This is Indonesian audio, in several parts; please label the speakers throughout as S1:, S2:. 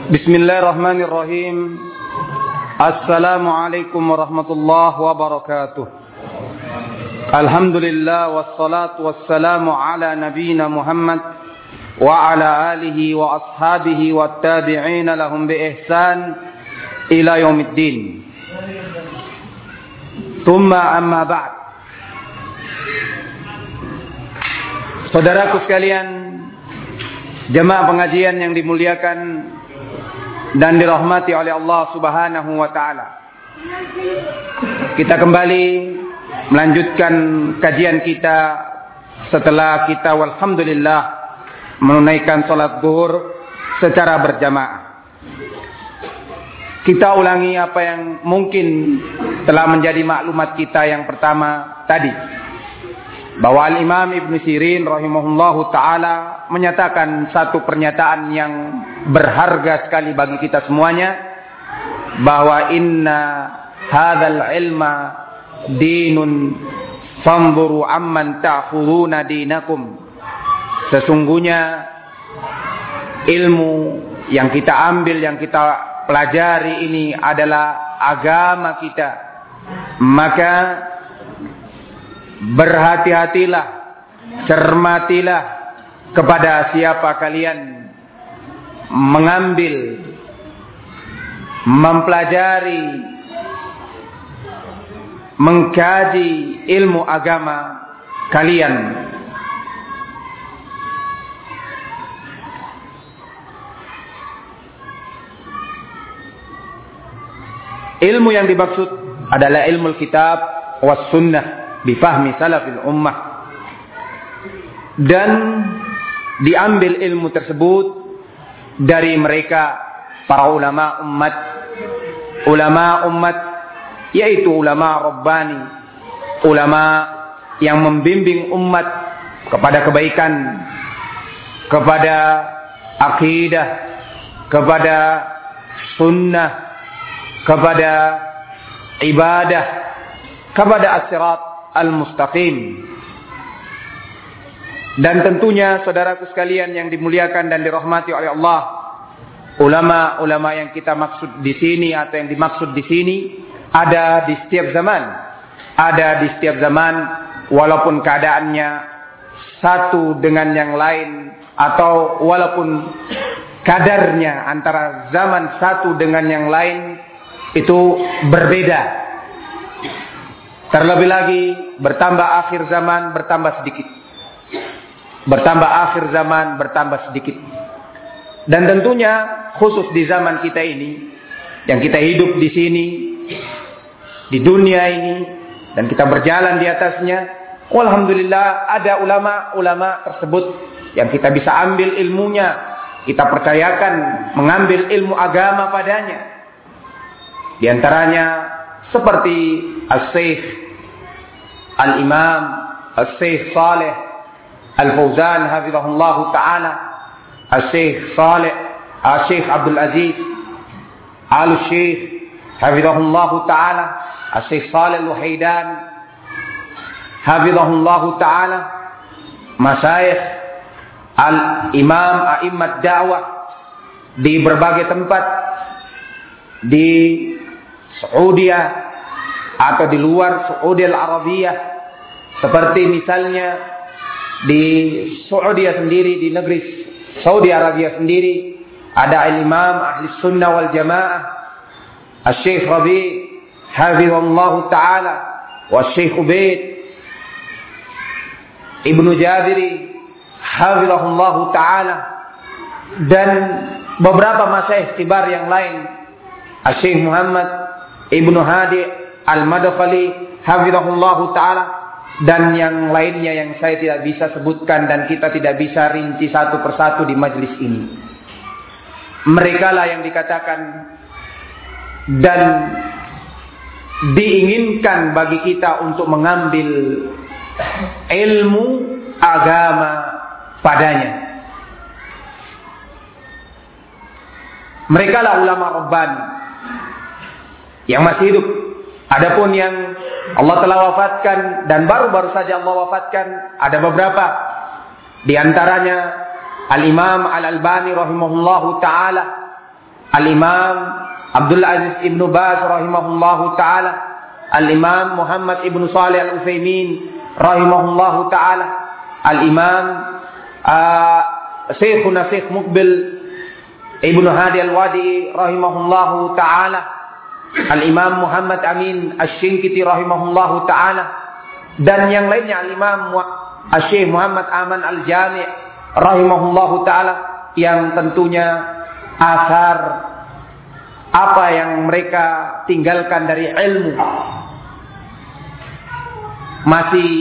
S1: Bismillahirrahmanirrahim. Assalamualaikum warahmatullahi wabarakatuh. Alhamdulillah wassalatu wassalamu ala nabiyyina Muhammad wa ala alihi wa ashabihi wat tabi'ina lahum bi ihsan ila yaumiddin. Tsumma amma ba'd. Saudaraku sekalian, jemaah pengajian yang dimuliakan dan dirahmati oleh Allah Subhanahu wa taala. Kita kembali melanjutkan kajian kita setelah kita walhamdulillah menunaikan salat zuhur secara berjamaah. Kita ulangi apa yang mungkin telah menjadi maklumat kita yang pertama tadi, bahwa Al-Imam Ibn Sirin rahimahullahu ta'ala menyatakan satu pernyataan yang berharga sekali bagi kita semuanya, bahwa inna hadzal ilma dinun fanzuru amman ta'khuduna dinakum. Sesungguhnya ilmu yang kita ambil, yang kita pelajari ini adalah agama kita. Maka berhati-hatilah, cermatilah kepada siapa kalian mengambil, mempelajari, mengkaji ilmu agama kalian. Ilmu yang dimaksud adalah ilmu kitab was sunnah bifahmi salafil ummah, dan diambil ilmu tersebut dari mereka para ulama umat, yaitu ulama rabbani, ulama yang membimbing umat kepada kebaikan, kepada akidah, kepada sunnah, kepada ibadah, kepada as-sirat al-mustaqim. Dan tentunya saudaraku sekalian yang dimuliakan dan dirahmati oleh Allah, ulama-ulama yang kita maksud di sini atau yang dimaksud di sini ada di setiap zaman, walaupun keadaannya satu dengan yang lain, atau walaupun kadarnya antara zaman satu dengan yang lain itu berbeda. Terlebih lagi bertambah akhir zaman, bertambah sedikit. Bertambah akhir zaman, bertambah sedikit. Dan tentunya khusus di zaman kita ini, yang kita hidup di sini, di dunia ini, dan kita berjalan di atasnya, alhamdulillah ada ulama-ulama tersebut yang kita bisa ambil ilmunya, kita percayakan mengambil ilmu agama padanya. Di antaranya seperti Al-Syekh Al-Imam Al-Syekh Saleh Al-Fauzan hafizahullah ta'ala, Al-Syekh Saleh Al-Syekh Abdul Aziz Al-Syekh hafizahullah ta'ala, Al-Syekh Saleh Al-Wahaidan hafizahullah ta'ala, masyayikh Al-Imam A'immat Da'wah di berbagai tempat di Saudi atau di luar Saudi Al-Arabiyah, seperti misalnya di Saudi sendiri, di negeri Saudi Arabia sendiri ada Imam Ahli Sunnah wal Jamaah Al-Syekh Rabi' hafizahullah ta'ala, wa Syekh Ubaid Ibnu Jabiri hafizahullah ta'ala, dan beberapa masyayikh kibar yang lain, Al-Syekh Muhammad Ibnu Hadi Al-Madkhali hafizahullah ta'ala, dan yang lainnya yang saya tidak bisa sebutkan dan kita tidak bisa rinci satu persatu di majlis ini. Mereka lah yang dikatakan dan diinginkan bagi kita untuk mengambil ilmu agama padanya. Mereka lah ulama rabbani yang masih hidup. Adapun yang Allah telah wafatkan dan baru-baru saja Allah wafatkan, ada beberapa. Di antaranya Al-Imam Al-Albani rahimahullahu ta'ala, Al-Imam Abdul Aziz Ibnu Baz rahimahullahu taala, Al-Imam Muhammad Ibnu Shalih Al-Utsaimin rahimahullahu taala, Al-Imam Syekhuna Syekh Muqbil Ibnu Hadi Al-Wadi'i rahimahullahu taala, Al-Imam Muhammad Amin Asy-Syinkiti rahimahullahu taala, dan yang lainnya, Al-Imam Syekh Muhammad Aman Al-Jami' rahimahullahu taala, yang tentunya asar apa yang mereka tinggalkan dari ilmu masih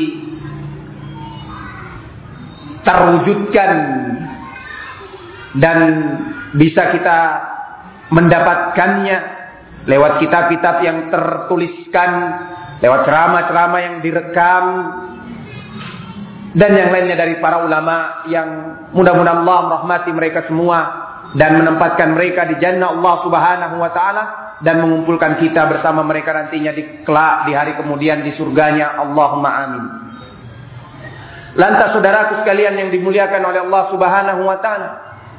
S1: terwujudkan dan bisa kita mendapatkannya lewat kitab-kitab yang tertuliskan, lewat ceramah-ceramah yang direkam, dan yang lainnya dari para ulama yang mudah-mudahan Allah merahmati mereka semua dan menempatkan mereka di jannah Allah Subhanahu wa taala, dan mengumpulkan kita bersama mereka nantinya di kelak di hari kemudian di surganya. Allahumma amin. Lantas saudaraku sekalian yang dimuliakan oleh Allah Subhanahu wa taala,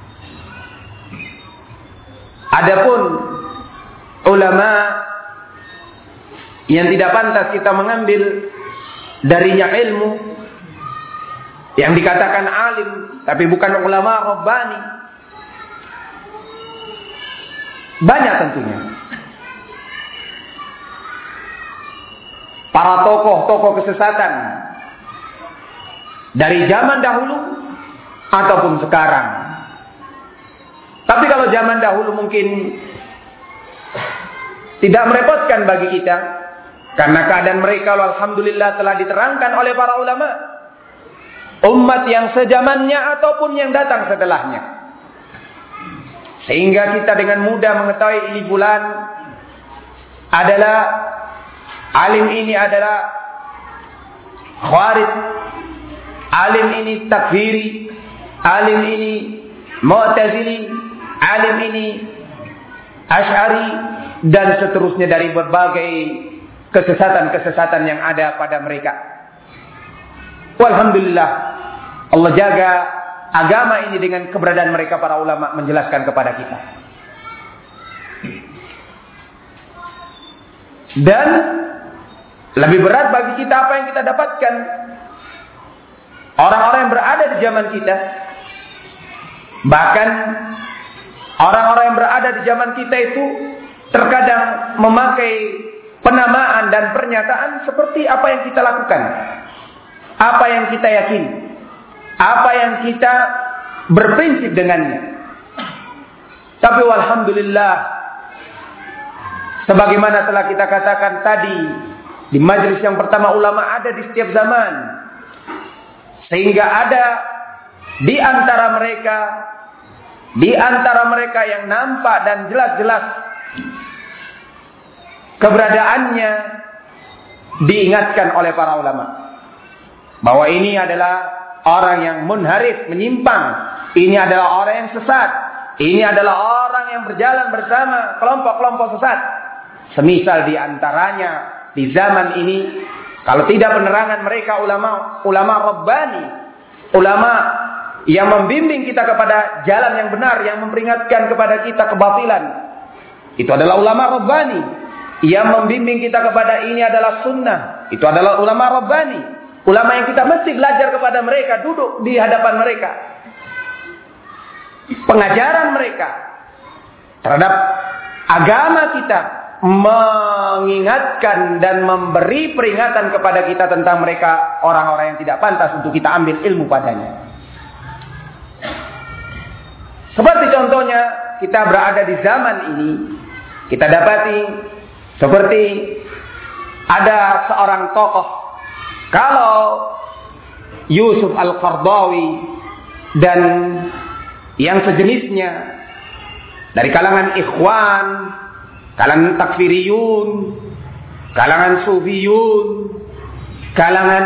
S1: adapun ulama yang tidak pantas kita mengambil darinya ilmu, yang dikatakan alim tapi bukan ulama rabbani, banyak tentunya. Para tokoh-tokoh kesesatan dari zaman dahulu ataupun sekarang. Tapi kalau zaman dahulu mungkin tidak merepotkan bagi kita, karena keadaan mereka alhamdulillah telah diterangkan oleh para ulama, umat yang sejamannya ataupun yang datang setelahnya, sehingga kita dengan mudah mengetahui ini fulan adalah alim, ini adalah khawarij, alim ini takfiri, alim ini mu'tazili, alim ini asy'ari, dan seterusnya dari berbagai kesesatan-kesesatan yang ada pada mereka. Walhamdulillah, Allah jaga agama ini dengan keberadaan mereka para ulama menjelaskan kepada kita. Dan lebih berat bagi kita apa yang kita dapatkan. Orang-orang yang berada di zaman kita, bahkan orang-orang yang berada di zaman kita itu terkadang memakai penamaan dan pernyataan seperti apa yang kita lakukan, apa yang kita yakini, apa yang kita berprinsip dengannya. Tapi walhamdulillah, sebagaimana telah kita katakan tadi, di majelis yang pertama, ulama ada di setiap zaman, sehingga ada di antara mereka yang nampak dan jelas-jelas keberadaannya diingatkan oleh para ulama bahwa ini adalah orang yang munharif, menyimpang, ini adalah orang yang sesat, ini adalah orang yang berjalan bersama kelompok-kelompok sesat. Semisal di antaranya di zaman ini, kalau tidak penerangan mereka ulama rabbani, ulama yang membimbing kita kepada jalan yang benar, yang memperingatkan kepada kita kebatilan, itu adalah ulama rabbani. Yang membimbing kita kepada ini adalah sunnah, itu adalah ulama rabbani. Ulama yang kita mesti belajar kepada mereka, duduk di hadapan mereka. Pengajaran mereka terhadap agama kita mengingatkan dan memberi peringatan kepada kita tentang mereka orang-orang yang tidak pantas untuk kita ambil ilmu padanya. Seperti contohnya kita berada di zaman ini, kita dapati seperti ada seorang tokoh, kalau Yusuf Al-Qaradawi dan yang sejenisnya dari kalangan ikhwan, kalangan takfiriyun, kalangan sufiyun, kalangan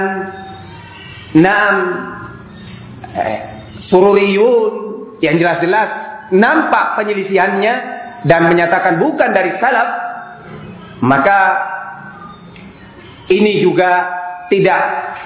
S1: sururiyun, yang jelas-jelas nampak penyelisihannya dan menyatakan bukan dari salaf, maka ini juga tidak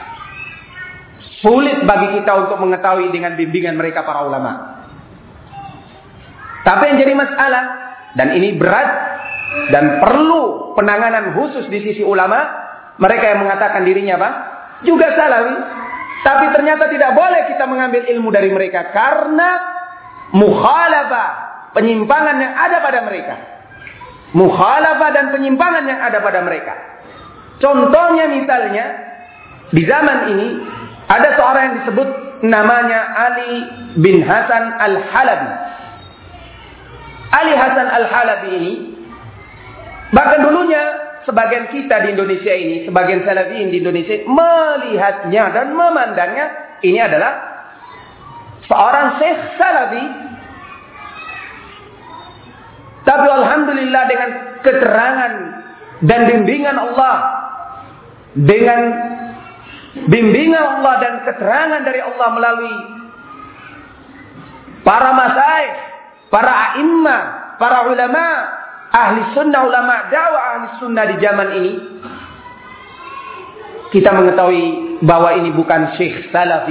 S1: sulit bagi kita untuk mengetahui dengan bimbingan mereka para ulama. Tapi yang jadi masalah, dan ini berat dan perlu penanganan khusus di sisi ulama, mereka yang mengatakan dirinya apa? Juga salafi, tapi ternyata tidak boleh kita mengambil ilmu dari mereka karena mukhalafah, penyimpangan yang ada pada mereka. Mukhalafah dan penyimpangan yang ada pada mereka. Contohnya misalnya di zaman ini ada seorang yang disebut namanya Ali bin Hasan Al-Halabi. Ali Hasan Al-Halabi ini, bahkan dulunya sebagian kita di Indonesia ini, sebagian salafiyin di Indonesia melihatnya dan memandangnya ini adalah seorang syekh salafi. Tapi alhamdulillah dengan keterangan dan bimbingan Allah, dengan bimbingan Allah dan keterangan dari Allah melalui para masyayikh, para a'immah, para ulama, ahli sunnah, ulama dakwah ahli sunnah di zaman ini, kita mengetahui bahwa ini bukan syekh salafi.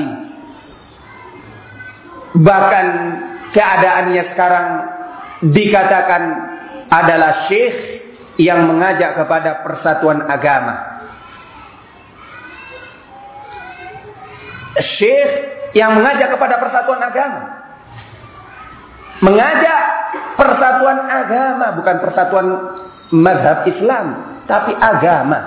S1: Bahkan keadaannya sekarang dikatakan adalah syekh yang mengajak kepada persatuan agama. Syekh yang mengajak kepada persatuan agama. Mengajak persatuan agama, bukan persatuan mazhab Islam, tapi agama.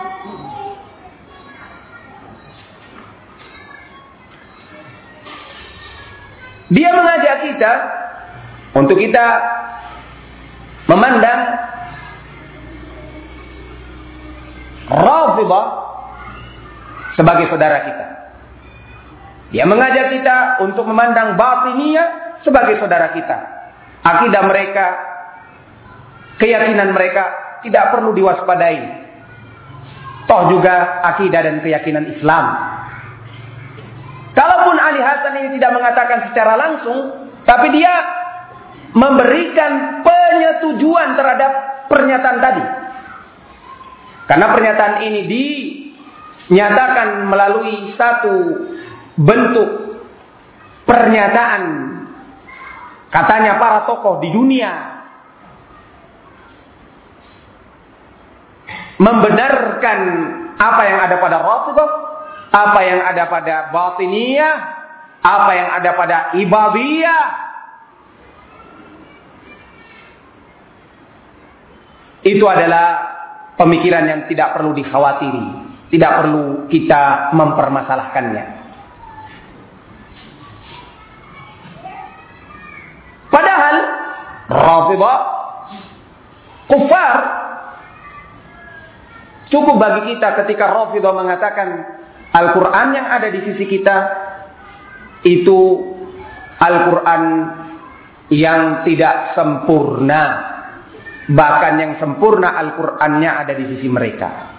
S1: Dia mengajak kita untuk kita memandang Rafidhah sebagai saudara kita. Dia mengajak kita untuk memandang Batiniyah sebagai saudara kita. Akidah mereka, keyakinan mereka tidak perlu diwaspadai. Toh juga akidah dan keyakinan Islam. Kalaupun Ali Hasan ini tidak mengatakan secara langsung, tapi dia memberikan penyetujuan terhadap pernyataan tadi. Karena pernyataan ini dinyatakan melalui satu bentuk pernyataan, katanya para tokoh di dunia membenarkan apa yang ada pada Rafidhah, apa yang ada pada Batiniyah, apa yang ada pada Ibadiyah. Itu adalah pemikiran yang tidak perlu dikhawatiri, tidak perlu kita mempermasalahkannya. Padahal Rafidhah kufar. Cukup bagi kita ketika Rafidhah mengatakan Al-Quran yang ada di sisi kita itu Al-Quran yang tidak sempurna. Bahkan yang sempurna Al-Qurannya ada di sisi mereka.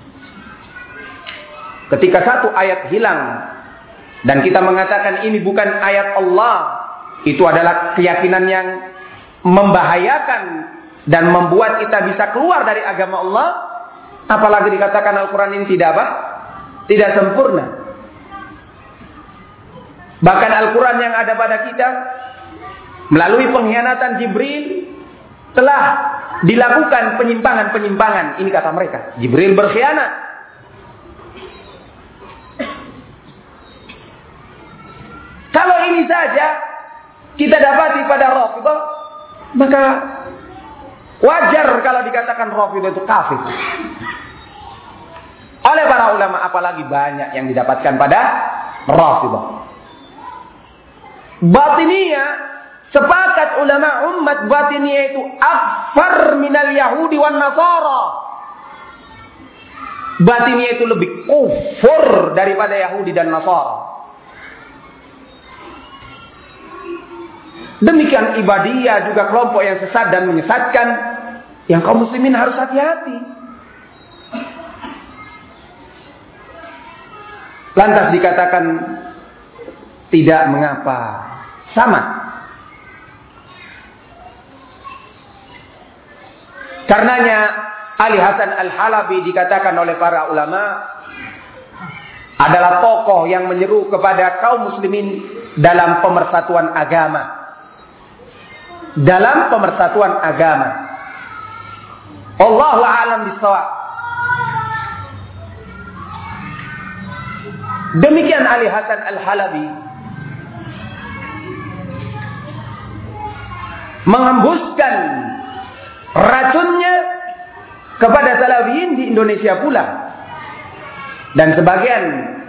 S1: Ketika satu ayat hilang dan kita mengatakan ini bukan ayat Allah, itu adalah keyakinan yang membahayakan dan membuat kita bisa keluar dari agama Allah. Apalagi dikatakan Al-Quran ini tidak apa? Tidak sempurna. Bahkan Al-Quran yang ada pada kita melalui pengkhianatan Jibril telah dilakukan penyimpangan-penyimpangan. Ini kata mereka, Jibril berkhianat. Kalau ini saja kita dapati pada Rafidhah, maka wajar kalau dikatakan Rafidhah itu kafir. Oleh para ulama, apalagi banyak yang didapatkan pada Rafidhah. Batiniyah, sepakat ulama umat Batiniyah itu akfar minal Yahudi wan Nasara. Batiniyah itu lebih kufur daripada Yahudi dan Nasara. Demikian Ibadiyah juga kelompok yang sesat dan menyesatkan, yang kaum muslimin harus hati-hati. Lantas dikatakan tidak mengapa, sama. Karenanya Ali Hasan Al-Halabi dikatakan oleh para ulama adalah tokoh yang menyeru kepada kaum muslimin dalam pemersatuan agama. dalam pemersatuan agama. Allahu a'lam bishawab. Demikian Ali Hasan Al-Halabi menghembuskan racunnya kepada Salafiyin di Indonesia pula. Dan sebagian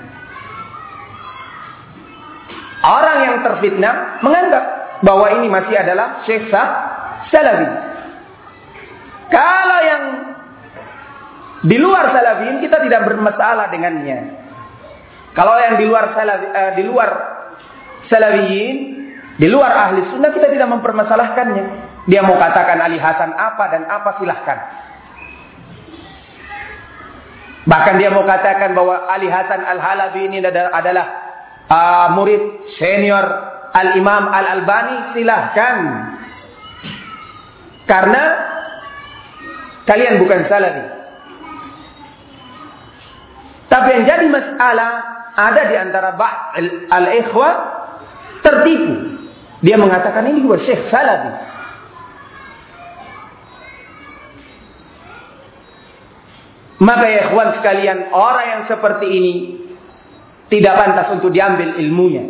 S1: orang yang terfitnah menganggap bahwa ini masih adalah Syekh Salafi. Kalau yang di luar Salafiyin kita tidak bermasalah dengannya. Kalau yang di luar Salafiyin, di luar ahli sunnah kita tidak mempermasalahkannya. Dia mau katakan Ali Hasan apa dan apa silahkan. Bahkan dia mau katakan bahwa Ali Hasan Al-Halabi ini adalah murid senior Al-Imam Al-Albani, silahkan. Karena kalian bukan Salafi. Tapi yang jadi masalah, ada di antara al-ikhwah tertipu. Dia mengatakan ini juga Syekh Salafi. Maka ya ikhwan sekalian, orang yang seperti ini tidak pantas untuk diambil ilmunya.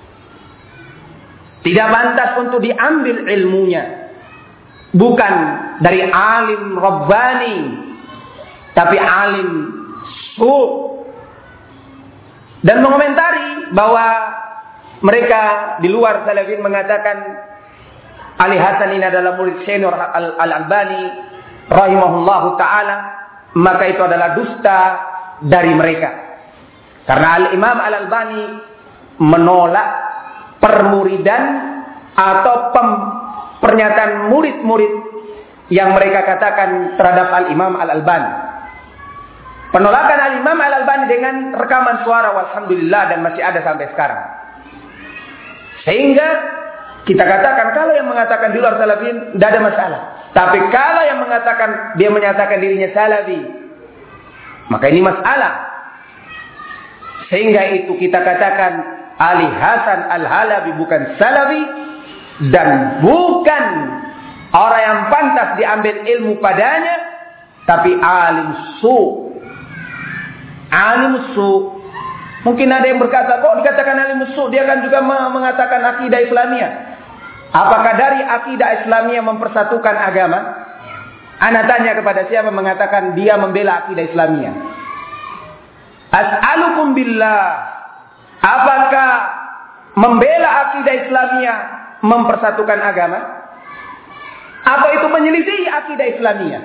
S1: Tidak pantas untuk diambil ilmunya. Bukan dari alim Rabbani, tapi alim su'. Dan mengomentari bahwa mereka di luar Salafiyin mengatakan Ali Hasan ini adalah murid senior Al-Albani rahimahullahu ta'ala, maka itu adalah dusta dari mereka. Karena Al-Imam Al-Albani menolak permuridan atau pernyataan murid-murid yang mereka katakan terhadap Al-Imam Al-Albani. Penolakan Al-Imam Al-Albani dengan rekaman suara, walhamdulillah, dan masih ada sampai sekarang. Sehingga kita katakan kalau yang mengatakan di luar Salafiyin tidak ada masalah. Tapi kalau yang mengatakan dia menyatakan dirinya Salafi, maka ini masalah. Sehingga itu kita katakan Ali Hasan Al-Halabi bukan Salafi dan bukan orang yang pantas diambil ilmu padanya, tapi alim su'. Alim su'. Mungkin ada yang berkata, kok dikatakan alim su'? Dia kan juga mengatakan akidah Islamiyah. Apakah dari akidah Islamiyah mempersatukan agama? Ana tanya kepada siapa mengatakan dia membela akidah Islamiyah. As'alukum billah. Apakah membela akidah Islamiyah mempersatukan agama? Atau itu menyelisih akidah Islamiyah?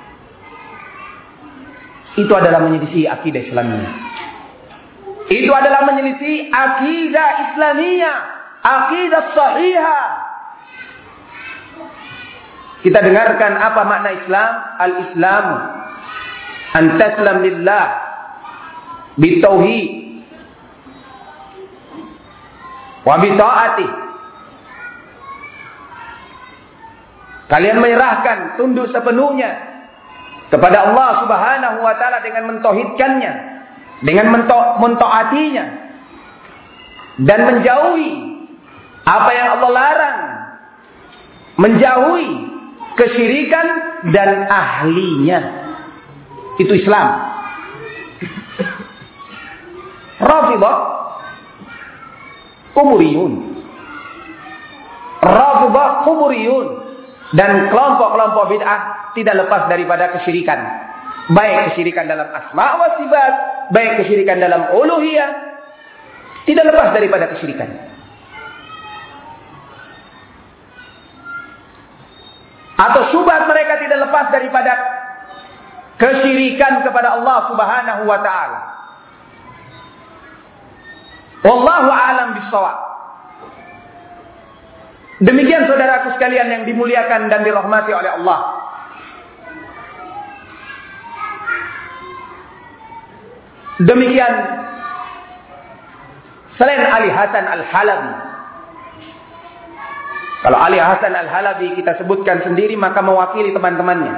S1: Itu adalah menyelisih akidah Islamiyah. Itu adalah menyelisih akidah Islamiyah, akidah sahihah. Kita dengarkan apa makna Islam? Al-Islamu an taslam lillah bitauhid wa bita'atih. Kalian menyerahkan, tunduk sepenuhnya kepada Allah Subhanahu wa taala dengan mentauhidkannya, dengan mentaatinya, dan menjauhi apa yang Allah larang, menjauhi kesyirikan dan ahlinya. Itu Islam. Rafidah kuburiyun. Rafidah kuburiyun. Dan kelompok-kelompok bid'ah tidak lepas daripada kesyirikan. Baik kesyirikan dalam asma' wa sifat, baik kesyirikan dalam uluhiyah, tidak lepas daripada kesyirikan. Atau syubhat mereka tidak lepas daripada kesyirikan kepada Allah Subhanahu wa taala. Wallahu a'lam bishawab. Demikian saudaraku sekalian yang dimuliakan dan dirahmati oleh Allah. Demikian selain Ali Hasan Al-Halabi. Kalau Ali Hasan Al-Halabi kita sebutkan sendiri maka mewakili teman-temannya.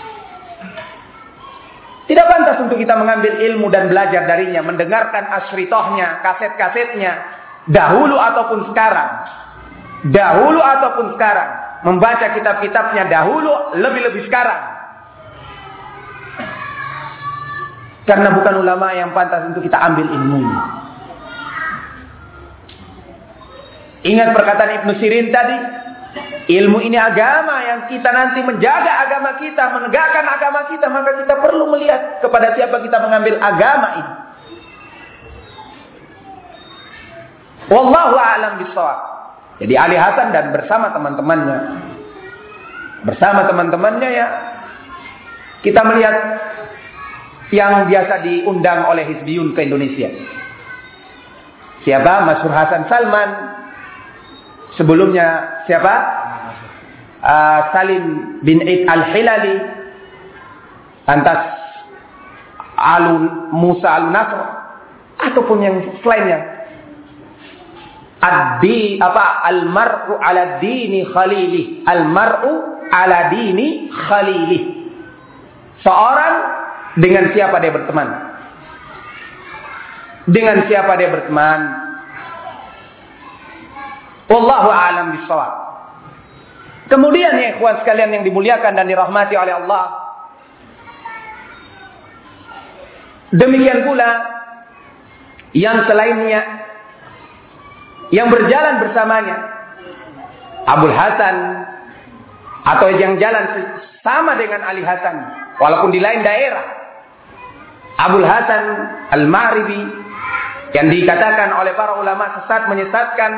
S1: Tidak pantas untuk kita mengambil ilmu dan belajar darinya, mendengarkan asyritohnya, kaset-kasetnya, dahulu ataupun sekarang. Dahulu ataupun sekarang, membaca kitab-kitabnya dahulu, lebih-lebih sekarang. Karena bukan ulama yang pantas untuk kita ambil ilmunya. Ingat perkataan Ibnu Sirin tadi, ilmu ini agama yang kita nanti menjaga agama kita, menegakkan agama kita, maka kita perlu melihat kepada siapa kita mengambil agama ini. Wallahu a'lam bishawab. Jadi Ali Hasan dan bersama teman-temannya ya, kita melihat yang biasa diundang oleh Hizbiyun ke Indonesia. Siapa? Masyhur Hasan Salman. Sebelumnya siapa? Salim bin Id al-Hilali. Lantas Musa al-Nasr. Ataupun yang selainnya. Al-mar'u ala dini khalilih. Al-mar'u ala dini khalilih. Seorang dengan siapa dia berteman. Dengan siapa dia berteman. Wallahu a'lam bishawab. Kemudian ya ikhwan sekalian yang dimuliakan dan dirahmati oleh Allah. Demikian pula yang selainnya yang berjalan bersamanya, Abul Hasan atau yang jalan sama dengan Ali Hasan walaupun di lain daerah, Abul Hasan Al-Ma'ribi yang dikatakan oleh para ulama sesat, menyesatkan,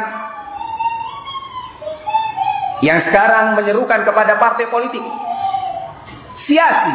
S1: yang sekarang menyerukan kepada partai politik siasi.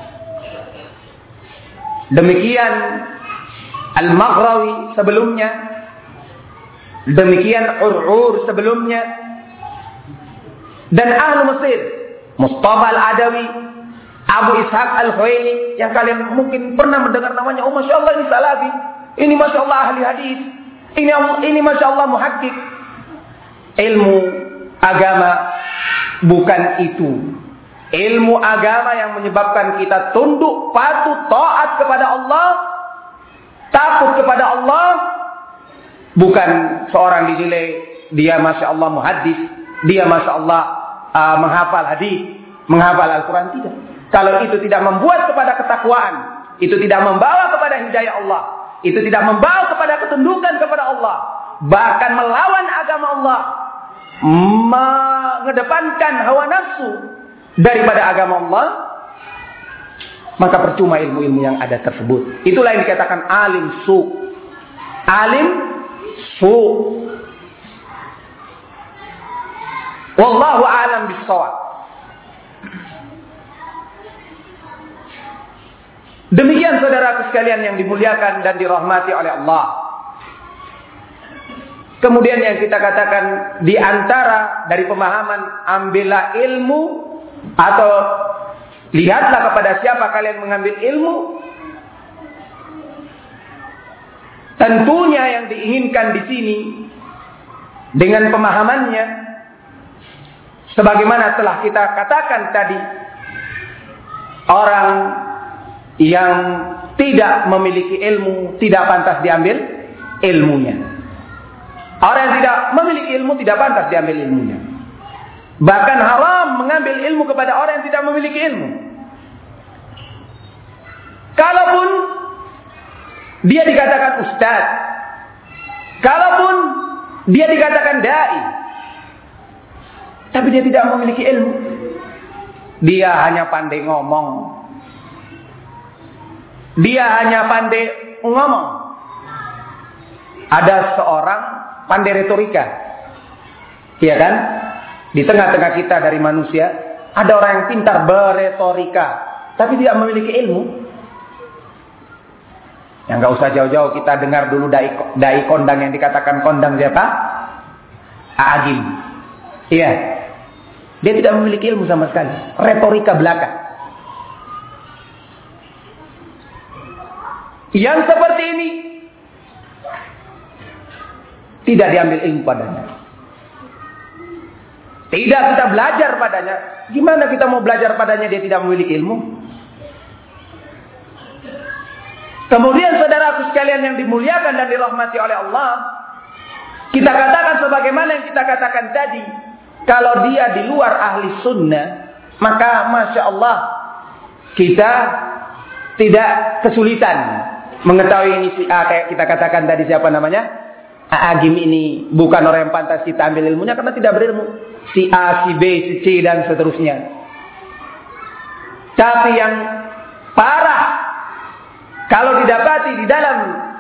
S1: Demikian Al-Maghrawi sebelumnya, demikian Ur'ur sebelumnya, dan ahlu Mesir, Mustafa Al-Adawi, Abu Ishaq Al-Huwaini, yang kalian mungkin pernah mendengar namanya. Oh, Masya Allah ini salafi, ini Masya Allah ahli hadis, ini Masya Allah muhakkik. Ilmu agama bukan itu. Ilmu agama yang menyebabkan kita tunduk, patuh, taat kepada Allah, takut kepada Allah. Bukan seorang dinilai dia Masya Allah muhaddis, dia Masya Allah menghafal hadis, menghafal Al-Quran. Tidak. Kalau itu tidak membuat kepada ketakwaan, itu tidak membawa kepada hidayah Allah, itu tidak membawa kepada ketundukan kepada Allah, bahkan melawan agama Allah, mengedepankan hawa nafsu daripada agama Allah, maka percuma ilmu-ilmu yang ada tersebut. Itulah yang dikatakan alim su. Alim su. Wallahu a'lam bishawab. Demikian saudaraku sekalian yang dimuliakan dan dirahmati oleh Allah. Kemudian yang kita katakan di antara dari pemahaman ambillah ilmu atau lihatlah kepada siapa kalian mengambil ilmu. Tentunya yang diinginkan di sini dengan pemahamannya sebagaimana telah kita katakan tadi, orang yang tidak memiliki ilmu tidak pantas diambil ilmunya. Orang yang tidak memiliki ilmu tidak pantas diambil ilmunya. Bahkan haram mengambil ilmu kepada orang yang tidak memiliki ilmu. Kalaupun dia dikatakan ustaz, kalaupun dia dikatakan dai, tapi dia tidak memiliki ilmu, dia hanya pandai ngomong. Dia hanya pandai ngomong. Ada seorang pandai retorika, iya kan? Di tengah-tengah kita dari manusia ada orang yang pintar berretorika, tapi tidak memiliki ilmu. Yang nggak usah jauh-jauh, kita dengar dulu dai kondang yang dikatakan kondang siapa? Agim. Iya, dia tidak memiliki ilmu sama sekali, retorika belaka. Yang seperti ini tidak diambil ilmu padanya. Tidak kita belajar padanya. Gimana kita mau belajar padanya dia tidak memiliki ilmu? Kemudian saudaraku sekalian yang dimuliakan dan dirahmati oleh Allah, kita katakan sebagaimana yang kita katakan tadi, kalau dia di luar ahli sunnah, maka Masya Allah, kita tidak kesulitan mengetahui ini si A, kayak kita katakan tadi siapa namanya? Agim ini bukan orang yang pantas kita ambil ilmunya karena tidak berilmu. Si A, si B, si C dan seterusnya. Tapi yang parah, kalau didapati di dalam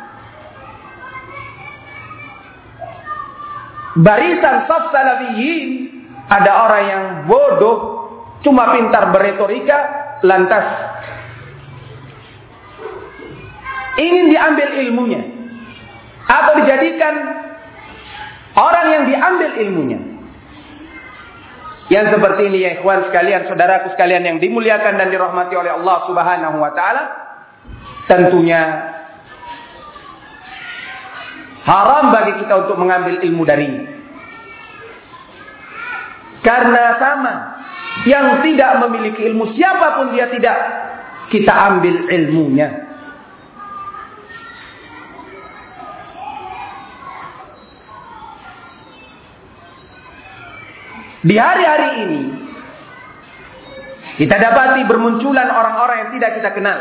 S1: barisan saf salafiyin ada orang yang bodoh, cuma pintar berretorika, lantas ingin diambil ilmunya atau dijadikan orang yang diambil ilmunya. Yang seperti ini ya ikhwan sekalian, saudaraku sekalian yang dimuliakan dan dirahmati oleh Allah Subhanahu wa taala, tentunya haram bagi kita untuk mengambil ilmu darinya. Karena sama, yang tidak memiliki ilmu siapapun dia tidak kita ambil ilmunya. Di hari-hari ini kita dapati bermunculan orang-orang yang tidak kita kenal.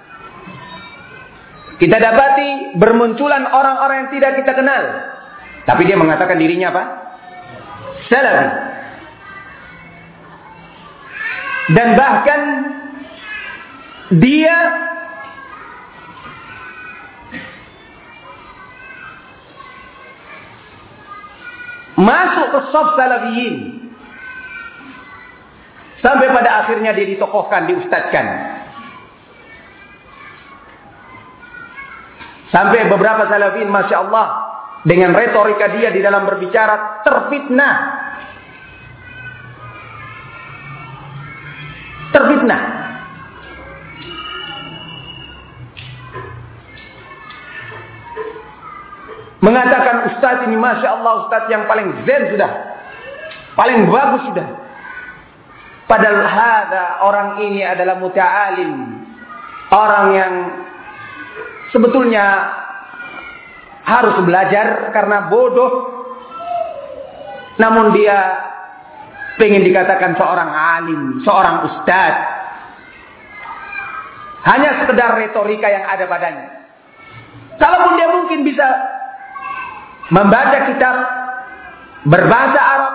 S1: Kita dapati bermunculan orang-orang yang tidak kita kenal. Tapi dia mengatakan dirinya apa? Salafi. Dan bahkan dia masuk ke shaf salafiyin. Sampai pada akhirnya dia ditokohkan, diustadkan. Sampai beberapa salafin, Masya Allah, dengan retorika dia di dalam berbicara, terfitnah. Terfitnah. Mengatakan ustaz ini, Masya Allah, ustaz yang paling zen sudah. Paling bagus sudah. Padahal orang ini adalah muta'alim. Orang yang sebetulnya harus belajar karena bodoh. Namun dia pengen dikatakan seorang alim, seorang ustaz. Hanya sekedar retorika yang ada padanya. Kalaupun dia mungkin bisa membaca kitab berbahasa Arab,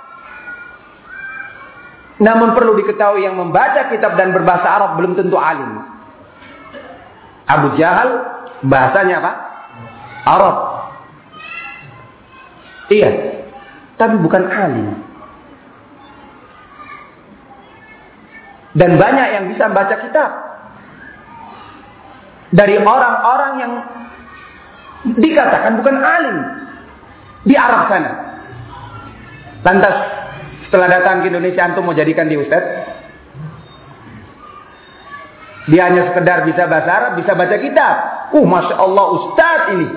S1: namun perlu diketahui yang membaca kitab dan berbahasa Arab belum tentu alim. Abu Jahal bahasanya apa? Arab. Iya, tapi bukan alim. Dan banyak yang bisa membaca kitab dari orang-orang yang dikatakan bukan alim di Arab sana. Lantas setelah datang ke Indonesia, antum mau jadikan dia ustaz? Dia hanya sekedar bisa bahasa Arab, bisa baca kitab. Masya Allah ustaz ini.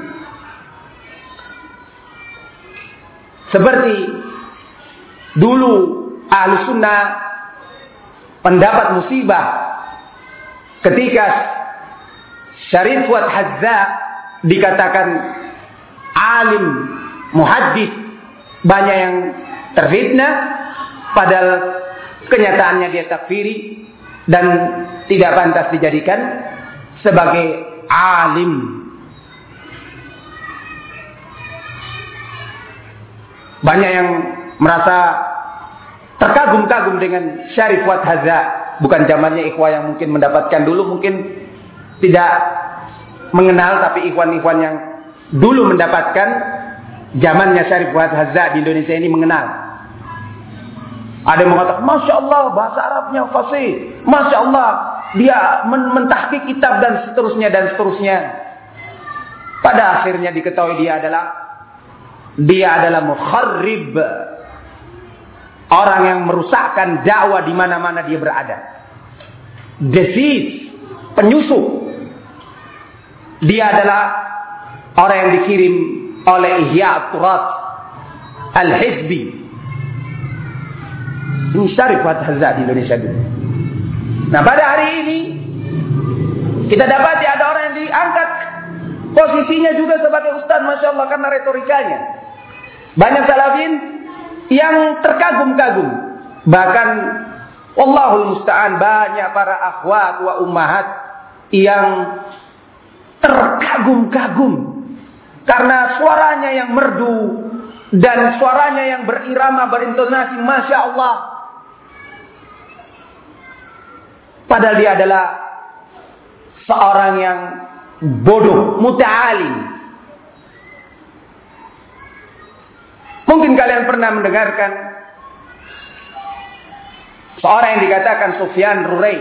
S1: Seperti dulu ahlu sunnah pendapat musibah ketika Syarif Fuad Hadza dikatakan alim, muhaddis, banyak yang terfitnah, padahal kenyataannya dia takfiri dan tidak pantas dijadikan sebagai alim. Banyak yang merasa terkagum-kagum dengan Syarif Fuad Hadza. Bukan zamannya ikhwah yang mungkin mendapatkan dulu, mungkin tidak mengenal, tapi ikhwan-ikhwan yang dulu mendapatkan zamannya Syarif Fuad Hadza di Indonesia ini mengenal. Ada yang mengatakan, Masya Allah bahasa Arabnya fasih, Masya Allah dia mentahqiq kitab dan seterusnya dan seterusnya. Pada akhirnya diketahui dia adalah mukharrib, orang yang merusakkan dakwah di mana-mana dia berada. Desis, penyusup. Dia adalah orang yang dikirim oleh Ihya Turat Al-Hizbi. Ini Syarif Fuad Hadza di Indonesia dulu. Nah, pada hari ini kita dapati ada orang yang diangkat posisinya juga sebagai ustaz, Masya Allah, karena retorikanya. Banyak salafin yang terkagum-kagum. Bahkan wallahul musta'an, banyak para akhwat wa ummahat yang terkagum-kagum karena suaranya yang merdu dan suaranya yang berirama, berintonasi, Masya Allah. Padahal dia adalah seorang yang bodoh, muta'alim. Mungkin kalian pernah mendengarkan seorang yang dikatakan Sufyan Rurai.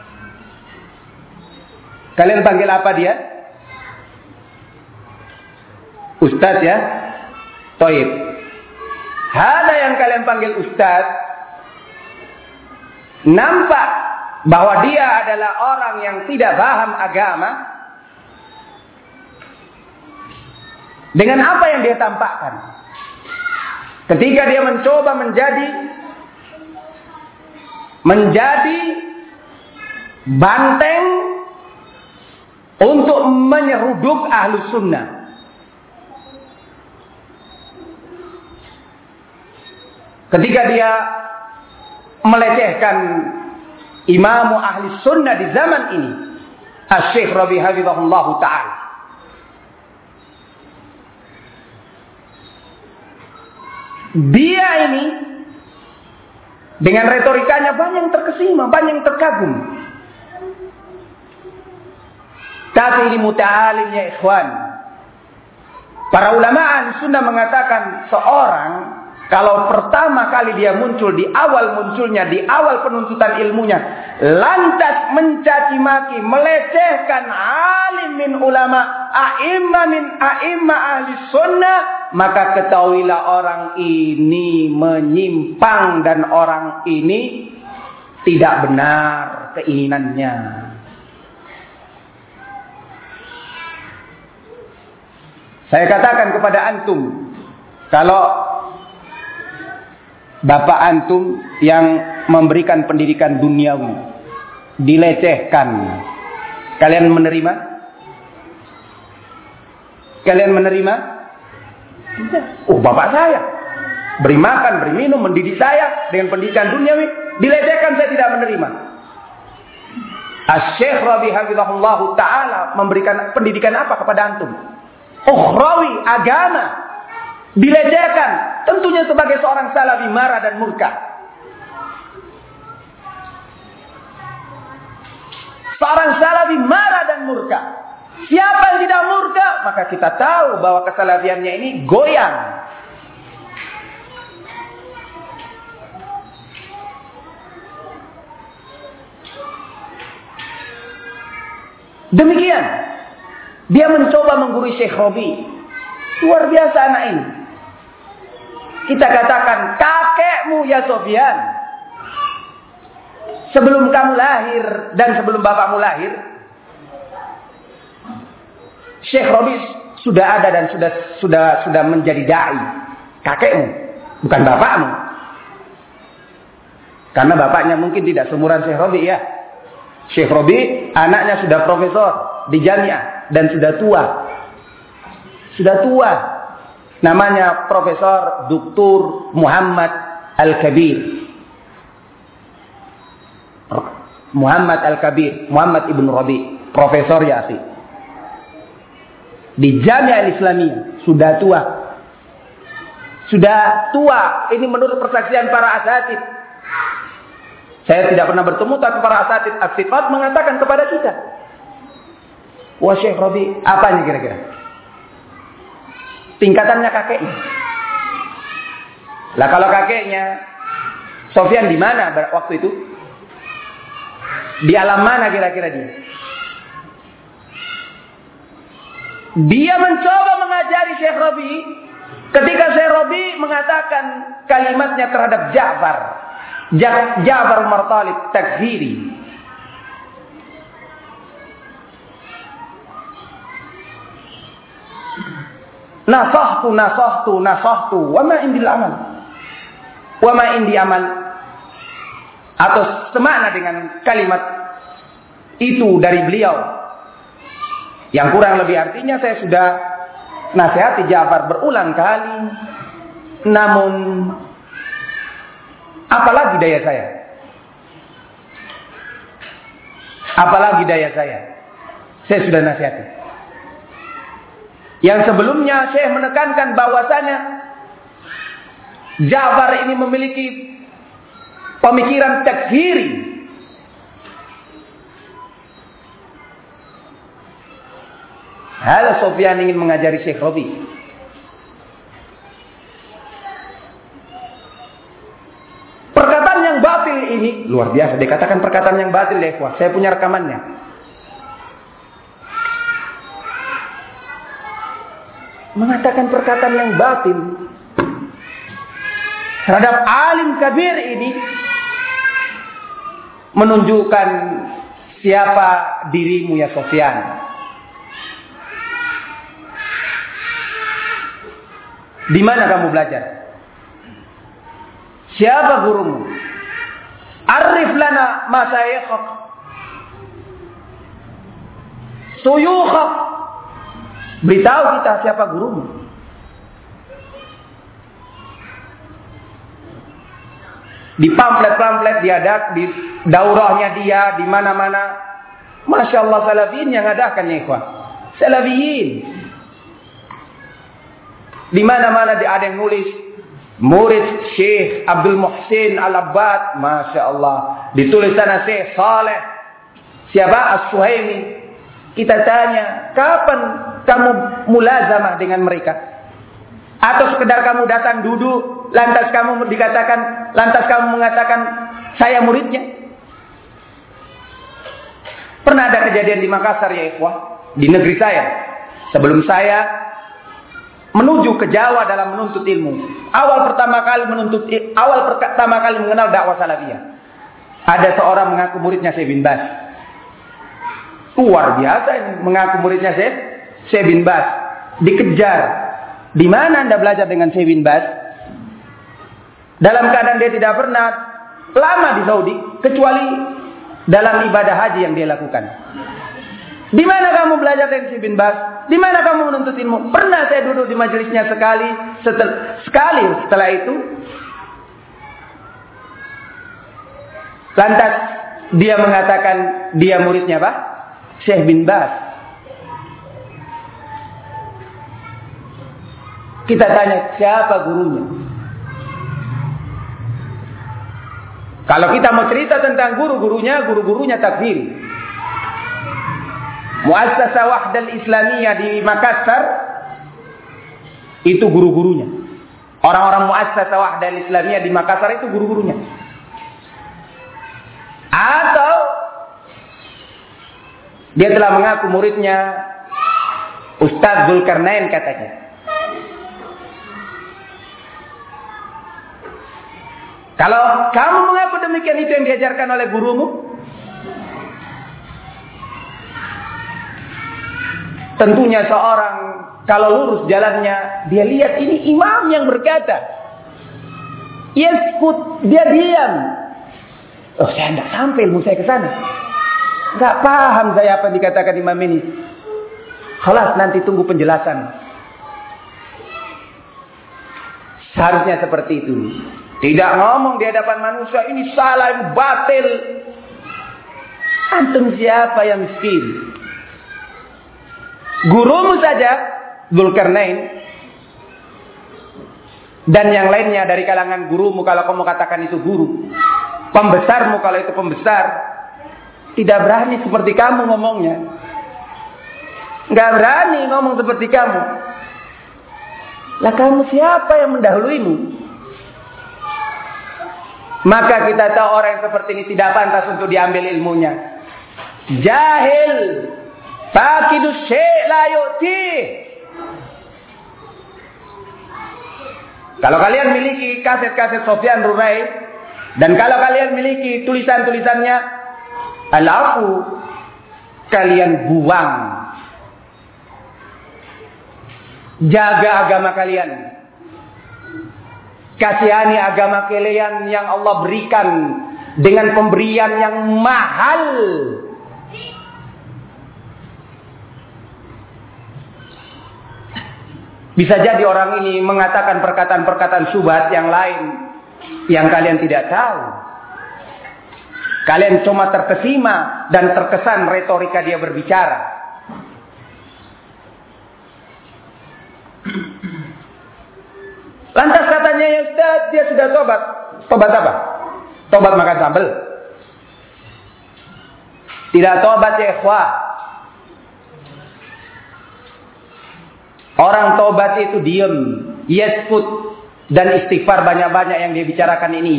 S1: Kalian panggil apa dia? Ustaz ya? Toib. Hada yang kalian panggil Ustaz, nampak bahwa dia adalah orang yang tidak paham agama. Dengan apa yang dia tampakkan? Ketika dia mencoba menjadi banteng untuk menyeruduk Ahlus Sunnah. Ketika dia melecehkan Imam Ahli Sunnah di zaman ini, Asy-Syaikh Rabi hafizahullah ta'ala. Dia ini dengan retorikanya banyak yang terkesima, banyak yang terkagum. Tapi ini muta'alim ya ikhwan. Para ulama Ahli Sunnah mengatakan seorang kalau pertama kali dia muncul, di awal munculnya, di awal penuntutan ilmunya, lantas mencaci maki, melecehkan alim min ulama, a'imma min a'imma ahli sunnah, maka ketahuilah orang ini menyimpang dan orang ini tidak benar keinginannya. Saya katakan kepada antum, kalau bapak antum yang memberikan pendidikan duniawi dilecehkan, kalian menerima? Kalian menerima? Tidak. Oh, bapak saya beri makan, beri minum, mendidik saya dengan pendidikan duniawi, dilecehkan, saya tidak menerima. Asy-Syaikh Rabi hafizahullah ta'ala memberikan pendidikan apa kepada antum? Ukhrawi, agama, dilecehkan, tentunya sebagai seorang salafi marah dan murka. Seorang salafi marah dan murka. Siapa yang tidak murka, maka kita tahu bahwa kesalafiannya ini goyang. Demikian, dia mencoba menggurui Syekh Rabi. Luar biasa anak ini. Kita katakan, kakekmu ya Sofyan, sebelum kamu lahir dan sebelum bapakmu lahir, Syekh Rabi sudah ada dan sudah menjadi dai. Kakekmu, bukan bapakmu. Karena bapaknya mungkin tidak seumuran Syekh Rabi ya. Syekh Rabi anaknya sudah profesor di Jamiah dan sudah tua. Sudah tua. Namanya Profesor Dr. Muhammad Al-Kabir. Muhammad Al-Kabir, Muhammad Ibn Rabi, Profesor ya akhi. Di Jamiah Islamiyah, sudah tua. Sudah tua, ini menurut persaksian para asatid. Saya tidak pernah bertemu, tapi para asatid as-sifat mengatakan kepada kita, wah Syekh Rabi, apanya kira-kira? Tingkatannya kakeknya. Lah kalau kakeknya Sofyan di mana waktu itu? Di alam mana kira-kira dia? Dia mencoba mengajari Syekh Rabi ketika Syekh Rabi mengatakan kalimatnya terhadap Ja'far Martalib takfiri. Nasahtu wa ma indil amal. Wa ma indi amal. Atau semakna dengan kalimat itu dari beliau. Yang kurang lebih artinya, saya sudah nasihati Ja'far berulang kali, namun Apalagi daya saya? Apalagi daya saya? Saya sudah nasihati. Yang sebelumnya saya menekankan bahwasanya Ja'far ini memiliki pemikiran takfiri. Hal Sofyan ingin mengajari Syekh Rabi. Perkataan yang batil ini luar biasa. Dikatakan perkataan yang batil, ya ikhwah. Saya punya rekamannya. Mengatakan perkataan yang batil terhadap alim kabir ini menunjukkan siapa dirimu ya Sofyan. Di mana kamu belajar? Siapa gurumu? Arif lana masayikhak, suyukhak. Beritahu kita siapa gurumu. Di pamflet-pamflet diadak, di daurahnya dia, di mana-mana. Masya Allah salafiyin yang adakan ya ikhwan. Salafiyin. Di mana-mana ada yang nulis murid Syekh Abdul Muhsin Al-Abbad. Masya Allah. Ditulis sana Syekh Saleh. Siapa? As-Suhaimi. Kita tanya, kapan kamu mulazamah dengan mereka? Atau sekedar kamu datang duduk, lantas kamu mengatakan saya muridnya? Pernah ada kejadian di Makassar ya ikhwah, di negeri saya. Sebelum saya menuju ke Jawa dalam menuntut ilmu, awal pertama kali mengenal dakwah salafiyah, ada seorang mengaku muridnya Syekh bin Baz. Luar biasa ini, mengaku muridnya Syekh bin Baz. Dikejar. Di mana Anda belajar dengan Syekh bin Baz? Dalam keadaan dia tidak pernah lama di Saudi, kecuali dalam ibadah haji yang dia lakukan. Di mana kamu belajar dengan Syekh bin Baz? Di mana kamu menuntut ilmu? Pernah saya duduk di majelisnya sekali. Setelah itu, lantas dia mengatakan dia muridnya apa? Syekh bin Baz. Kita tanya siapa gurunya. Kalau kita mau cerita tentang guru-gurunya takfiri. Muassasah Wahdal Islamiyah di Makassar itu guru-gurunya. Orang-orang Muassasah Wahdal Islamiyah di Makassar itu guru-gurunya. Atau dia telah mengaku muridnya Ustaz Zulkarnain katanya. Kalau kamu mengaku demikian, itu yang diajarkan oleh gurumu? Tentunya seorang kalau lurus jalannya, dia lihat ini imam yang berkata. Dia diam. Oh, saya tidak sampai ilmu saya ke sana. Gak paham saya apa yang dikatakan imam ini. Khalas, nanti tunggu penjelasan. Seharusnya seperti itu. Tidak ngomong di hadapan manusia, ini salah, ini batil. Antum siapa yang miskin? Gurumu saja, Zulkarnain, dan yang lainnya dari kalangan gurumu, kalau kamu katakan itu guru. Pembesarmu kalau itu pembesar, tidak berani seperti kamu ngomongnya. Nggak berani ngomong seperti kamu. Lah kamu siapa yang mendahuluimu? Maka kita tahu orang yang seperti ini tidak pantas untuk diambil ilmunya. Jahil, fakidus syai' la yu'ti. Kalau kalian miliki kaset-kaset Sofyan Rurai, dan kalau kalian miliki tulisan-tulisannya, al-afu, kalian buang. Jaga agama kalian. Kasihani agama kalian yang Allah berikan dengan pemberian yang mahal. Bisa jadi orang ini mengatakan perkataan-perkataan syubhat yang lain. yang kalian tidak tahu. Kalian cuma terkesima dan terkesan retorika dia berbicara. Lantas katanya, ya Ustaz, dia sudah tobat. Tobat apa? Tobat makan sambal? Tidak tobat ya ikhwah. Orang tobat itu diem, yaskut, dan istighfar banyak-banyak yang dia bicarakan ini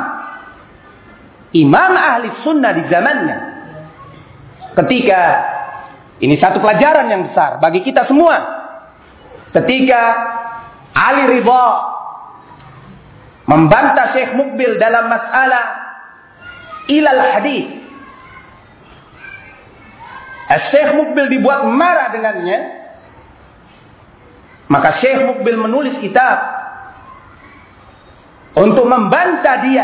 S1: Imam ahli sunnah di zamannya. Ketika, ini satu pelajaran yang besar bagi kita semua. Ketika Ali Ridha membantah Syekh Mukbil dalam masalah ilal hadis, Syekh Mukbil dibuat marah dengannya. Maka Syekh Mukbil menulis kitab untuk membantah dia.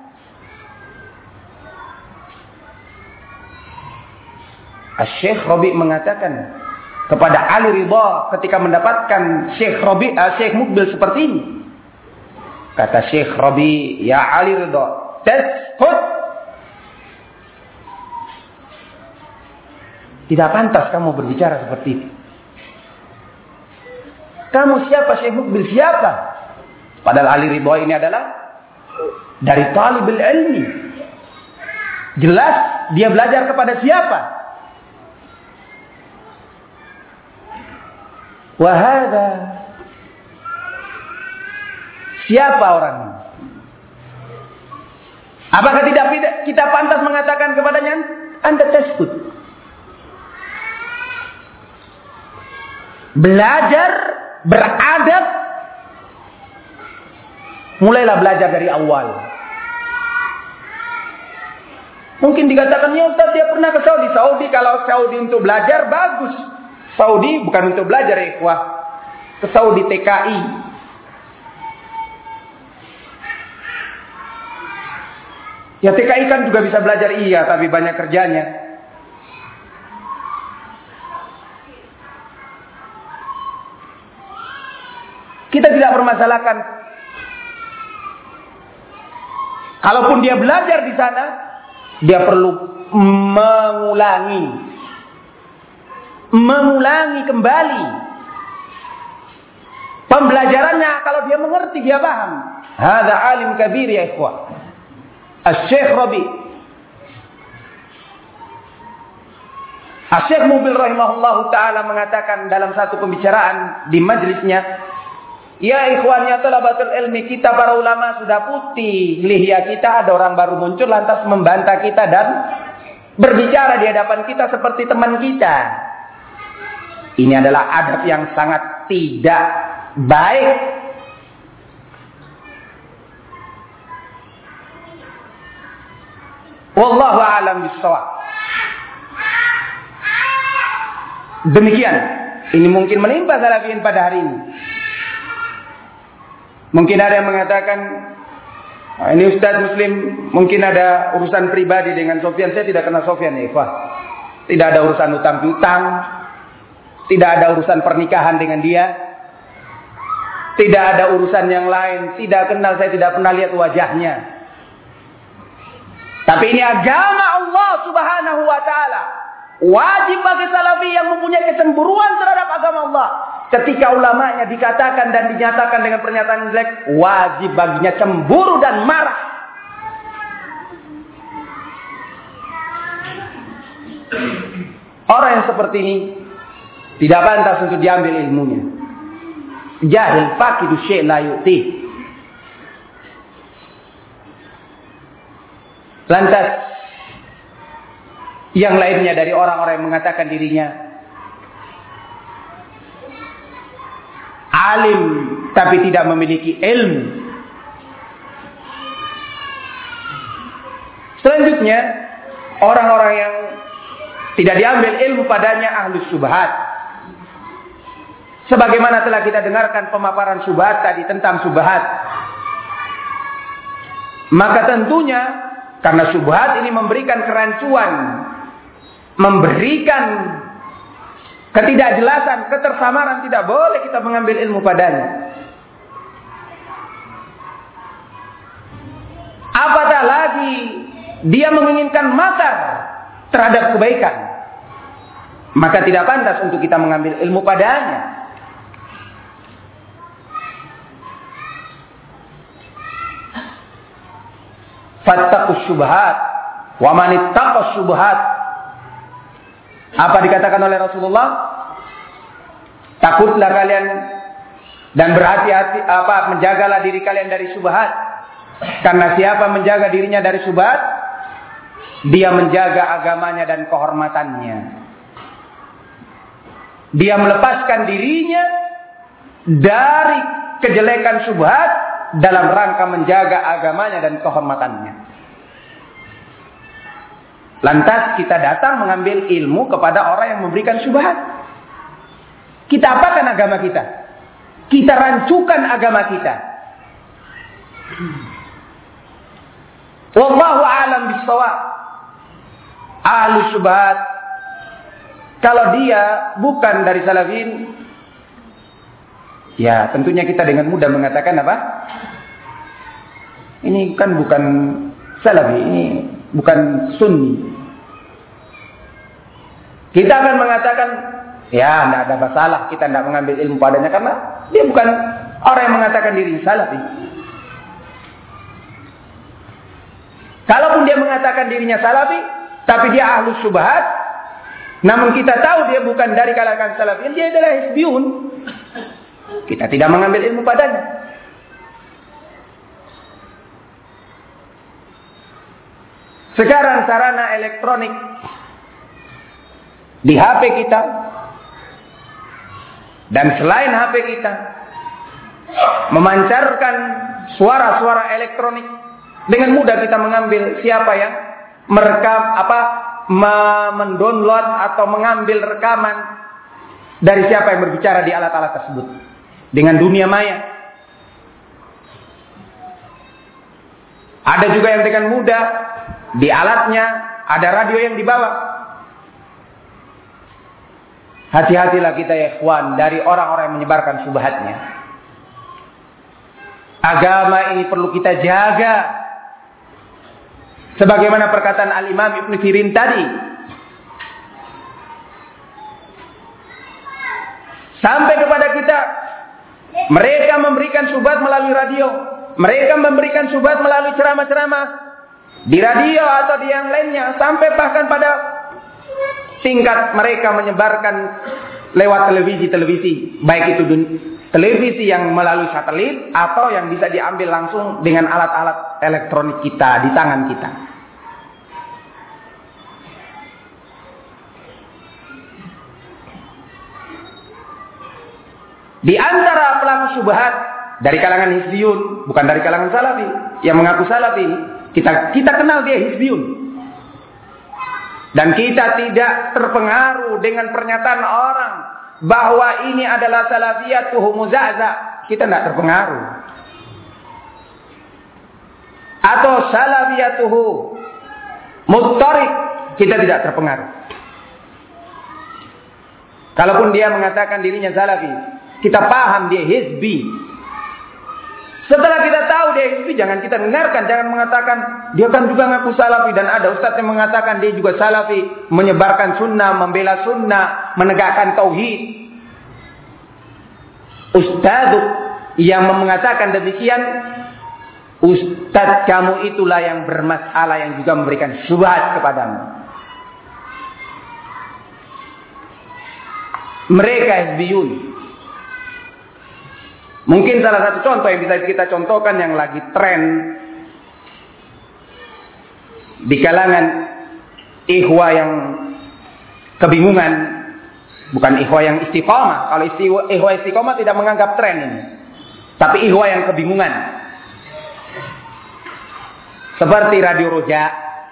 S1: Syekh Rabi mengatakan kepada Ali Ridha ketika mendapatkan Syekh Mukbil seperti ini. Kata Syekh Rabi, ya Ali Ridha, taskut. Tidak pantas kamu berbicara seperti itu. Kamu siapa Syekh Mukbil? Siapa? Padahal Ali Ridha ini adalah dari talibul ilmi. Jelas dia belajar kepada siapa? Wahada. Siapa orang ini? Apakah tidak kita pantas mengatakan kepadanya, Anda taskut? Belajar, beradab, mulailah belajar dari awal. Mungkin dikatakan, ya Ustaz, dia pernah ke Saudi. Kalau Saudi untuk belajar, bagus. Saudi bukan untuk belajar, ikhwah. Ke Saudi TKI. Ya TKI kan juga bisa belajar, iya, tapi banyak kerjanya. Kita tidak permasalahkan. Kalaupun dia belajar di sana, dia perlu mengulangi kembali pembelajarannya. Kalau dia mengerti, dia paham. Hadza alim kabir ya ikhwah. Syekh Rabi, Syekh Mukbil rahimahullahu taala mengatakan dalam satu pembicaraan di majlisnya, ya ikhwannya talabatul ilmi, kita para ulama sudah putih lihya kita, ada orang baru muncul lantas membantah kita dan berbicara di hadapan kita seperti teman kita. Ini adalah adab yang sangat tidak baik. Wallahu a'lam bishawab. Demikian, ini mungkin menimpa salafiyin pada hari ini. Mungkin ada yang mengatakan, ini Ustaz Muslim mungkin ada urusan pribadi dengan Sofyan. Saya tidak kenal Sofyan ya ikhwah. Tidak ada urusan utang piutang, tidak ada urusan pernikahan dengan dia, tidak ada urusan yang lain. Tidak kenal, saya tidak pernah lihat wajahnya. Tapi ini agama Allah Subhanahu wa taala. Wajib bagi salafi yang mempunyai kecemburuan terhadap agama Allah, ketika ulamanya dikatakan dan dinyatakan dengan pernyataan jelek, wajib baginya cemburu dan marah. Orang yang seperti ini tidak pantas untuk diambil ilmunya. Jahil faqidu syai' la yu'ti. Lantas yang lainnya dari orang-orang yang mengatakan dirinya alim tapi tidak memiliki ilmu. Selanjutnya orang-orang yang tidak diambil ilmu padanya ahlus syubhat. Sebagaimana telah kita dengarkan pemaparan syubhat tadi tentang syubhat, maka tentunya karena syubhat ini memberikan kerancuan, memberikan ketidakjelasan, ketersamaran, tidak boleh kita mengambil ilmu padanya. Apatah lagi dia menginginkan makar terhadap kebaikan, maka tidak pantas untuk kita mengambil ilmu padanya. Fattaqus syubhat wa man ittaqas syubhat. Apa dikatakan oleh Rasulullah? Takutlah kalian dan berhati-hati, menjagalah diri kalian dari syubhat. Karena siapa menjaga dirinya dari syubhat, dia menjaga agamanya dan kehormatannya. Dia melepaskan dirinya dari kejelekan syubhat dalam rangka menjaga agamanya dan kehormatannya. Lantas kita datang mengambil ilmu kepada orang yang memberikan syubhat. Kita apakan agama kita? Kita rancukan agama kita. Wallahu a'lam bis-shawab. Ahlu syubhat, kalau dia bukan dari salafin, ya tentunya kita dengan mudah mengatakan apa? Ini kan bukan salafi, ini bukan sunni. Kita akan mengatakan, ya tidak ada masalah kita tidak mengambil ilmu padanya karena dia bukan orang yang mengatakan diri salafi. Kalaupun dia mengatakan dirinya salafi, tapi dia ahlu syubhat, namun kita tahu dia bukan dari kalangan salafi, dia adalah hizbiyun. Kita tidak mengambil ilmu padanya. Sekarang sarana elektronik di HP kita dan selain HP kita memancarkan suara-suara elektronik. Dengan mudah kita mengambil siapa yang merekam, mendownload atau mengambil rekaman dari siapa yang berbicara di alat-alat tersebut. Dengan dunia maya. Ada juga yang dengan mudah di alatnya ada radio yang dibawa. Hati-hatilah kita ya ikhwan dari orang-orang yang menyebarkan syubhatnya. Agama ini perlu kita jaga. Sebagaimana perkataan Al-Imam Ibn Sirin tadi. Sampai kepada kita, mereka memberikan syubhat melalui radio. Mereka memberikan syubhat melalui ceramah-ceramah. Di radio atau di yang lainnya. Sampai bahkan pada tingkat mereka menyebarkan lewat televisi-televisi. Baik itu televisi yang melalui satelit atau yang bisa diambil langsung dengan alat-alat elektronik kita di tangan kita. Di antara pelaku syubhat dari kalangan hizbiyun, bukan dari kalangan salafi, yang mengaku salafi, kita kenal dia hizbiyun. Dan kita tidak terpengaruh dengan pernyataan orang bahwa ini adalah salafiyatuhu muza'za. Kita tidak terpengaruh. Atau salafiyatuhu muttarid. Kita tidak terpengaruh. Kalaupun dia mengatakan dirinya salafi, kita paham dia hizbi. Setelah kita tahu dia hizbi, jangan kita dengarkan, jangan mengatakan dia kan juga ngaku salafi. Dan ada ustaz yang mengatakan dia juga salafi, menyebarkan sunnah, membela sunnah, menegakkan tauhid. Ustaz yang mengatakan demikian, ustaz kamu itulah yang bermasalah, yang juga memberikan syubhat kepadamu. Mereka hizbiyun. Mungkin salah satu contoh yang bisa kita contohkan yang lagi tren di kalangan ikhwa yang kebingungan, bukan ikhwa yang istiqamah. Kalau ikhwa istiqamah tidak menganggap tren ini, tapi ikhwa yang kebingungan. Seperti Radio Roja,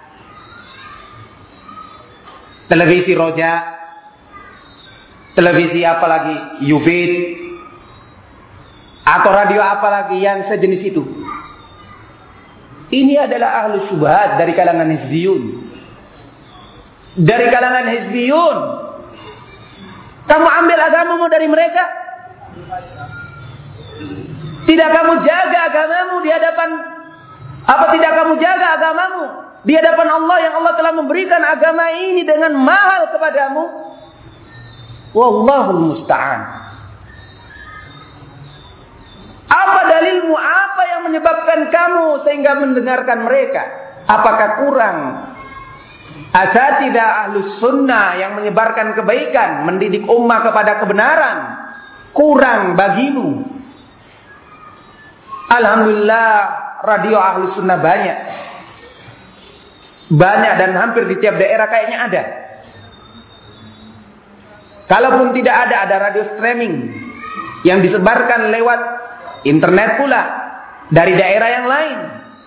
S1: televisi Roja, televisi apa lagi, Yufid, atau radio apa lagi yang sejenis itu. Ini adalah ahlu syubhat dari kalangan hizbiyun. Dari kalangan hizbiyun. Kamu ambil agamamu dari mereka? Tidak kamu jaga agamamu di hadapan Apa tidak kamu jaga agamamu di hadapan Allah yang Allah telah memberikan agama ini dengan mahal kepadamu? Wallahul musta'an. Apa dalilmu? Apa yang menyebabkan kamu sehingga mendengarkan mereka? Apakah kurang asatidzah ahlus sunnah yang menyebarkan kebaikan, mendidik ummah kepada kebenaran? Kurang bagimu? Alhamdulillah, radio ahlus sunnah banyak dan hampir di tiap daerah kayaknya ada. Kalaupun tidak ada radio streaming yang disebarkan lewat internet pula dari daerah yang lain.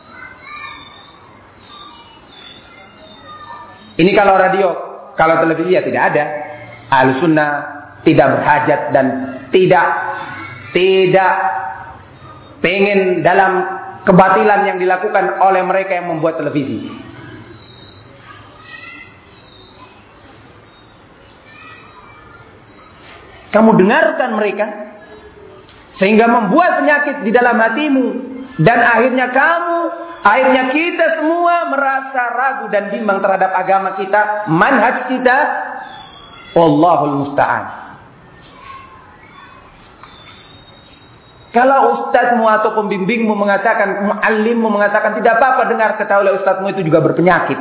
S1: Ini kalau radio, kalau televisi ya tidak ada. Ahlus sunnah tidak berhajat dan tidak pengen dalam kebatilan yang dilakukan oleh mereka yang membuat televisi. Kamu dengarkan mereka sehingga membuat penyakit di dalam hatimu, dan akhirnya kita semua merasa ragu dan bimbang terhadap agama kita, manhaj kita. Wallahul musta'an. Kalau ustazmu atau pembimbingmu mengatakan, muallimmu mengatakan tidak apa-apa dengar, ketahuilah ustazmu itu juga berpenyakit.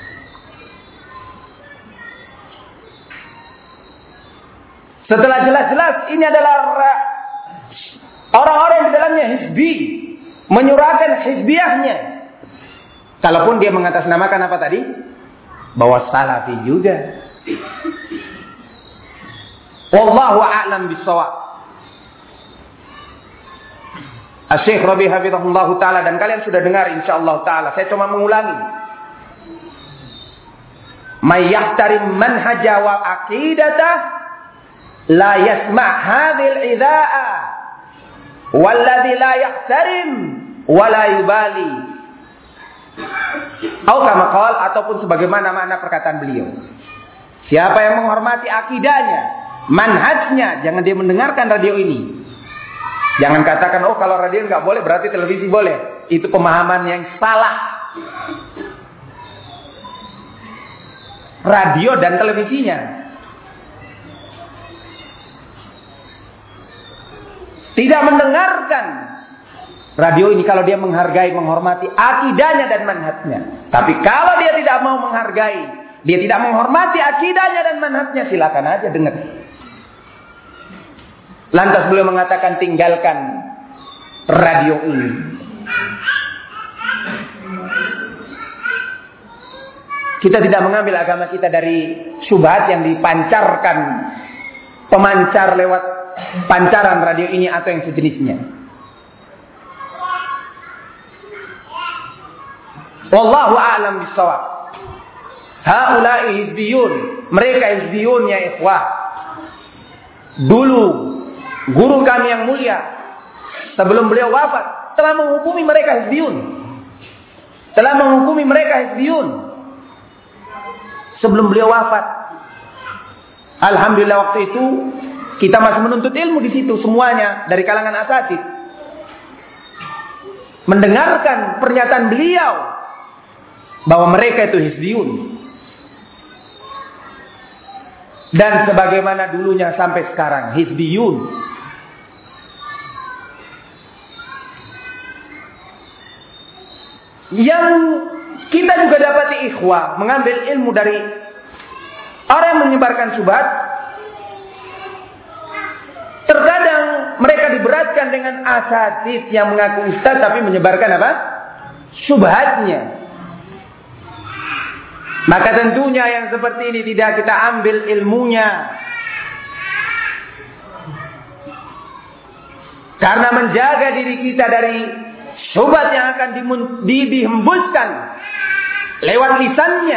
S1: Setelah jelas-jelas ini adalah orang-orang yang di dalamnya hizbi, menyurahkan hizbiyahnya. Kalaupun dia mengatasnamakan apa tadi? Bahwa salafi juga. Wallahu a'lam bissawab. Syekh Rabi hafizahullah taala, dan kalian sudah dengar insyaallah taala. Saya cuma mengulangi. May yahtarim manhaja wa aqidatah la yasma' hadhil idha'a walladhi la yahtarim wa la yubali. Ataupun sebagaimana makna perkataan beliau. Siapa yang menghormati akidahnya, manhajnya, jangan dia mendengarkan radio ini. Jangan katakan, oh kalau radio nggak boleh berarti televisi boleh. Itu pemahaman yang salah. Radio dan televisinya. Tidak mendengarkan radio ini kalau dia menghargai, menghormati akidahnya dan manhajnya. Tapi kalau dia tidak mau menghargai, dia tidak menghormati akidahnya dan manhajnya, silakan aja dengar. Lantas beliau mengatakan tinggalkan radio ini. Kita tidak mengambil agama kita dari syubhat yang dipancarkan pemancar lewat pancaran radio ini atau yang sejenisnya. Wallahu a'lam bissawab. Haula'i hizbiyun. Mereka hizbiyun ya ikhwah. Dulu guru kami yang mulia sebelum beliau wafat telah menghukumi mereka hizbiyun. Sebelum beliau wafat. Alhamdulillah waktu itu kita masih menuntut ilmu di situ semuanya dari kalangan asatid. Mendengarkan pernyataan beliau bahwa mereka itu hizbiyun. Dan sebagaimana dulunya sampai sekarang hizbiyun. Yang kita juga dapati ikhwah mengambil ilmu dari orang yang menyebarkan syubhat. Terkadang mereka diberatkan dengan asatid yang mengaku ustaz tapi menyebarkan apa? Syubhatnya. Maka tentunya yang seperti ini tidak kita ambil ilmunya. Karena menjaga diri kita dari syubhat yang akan dihembuskan lewat lisannya.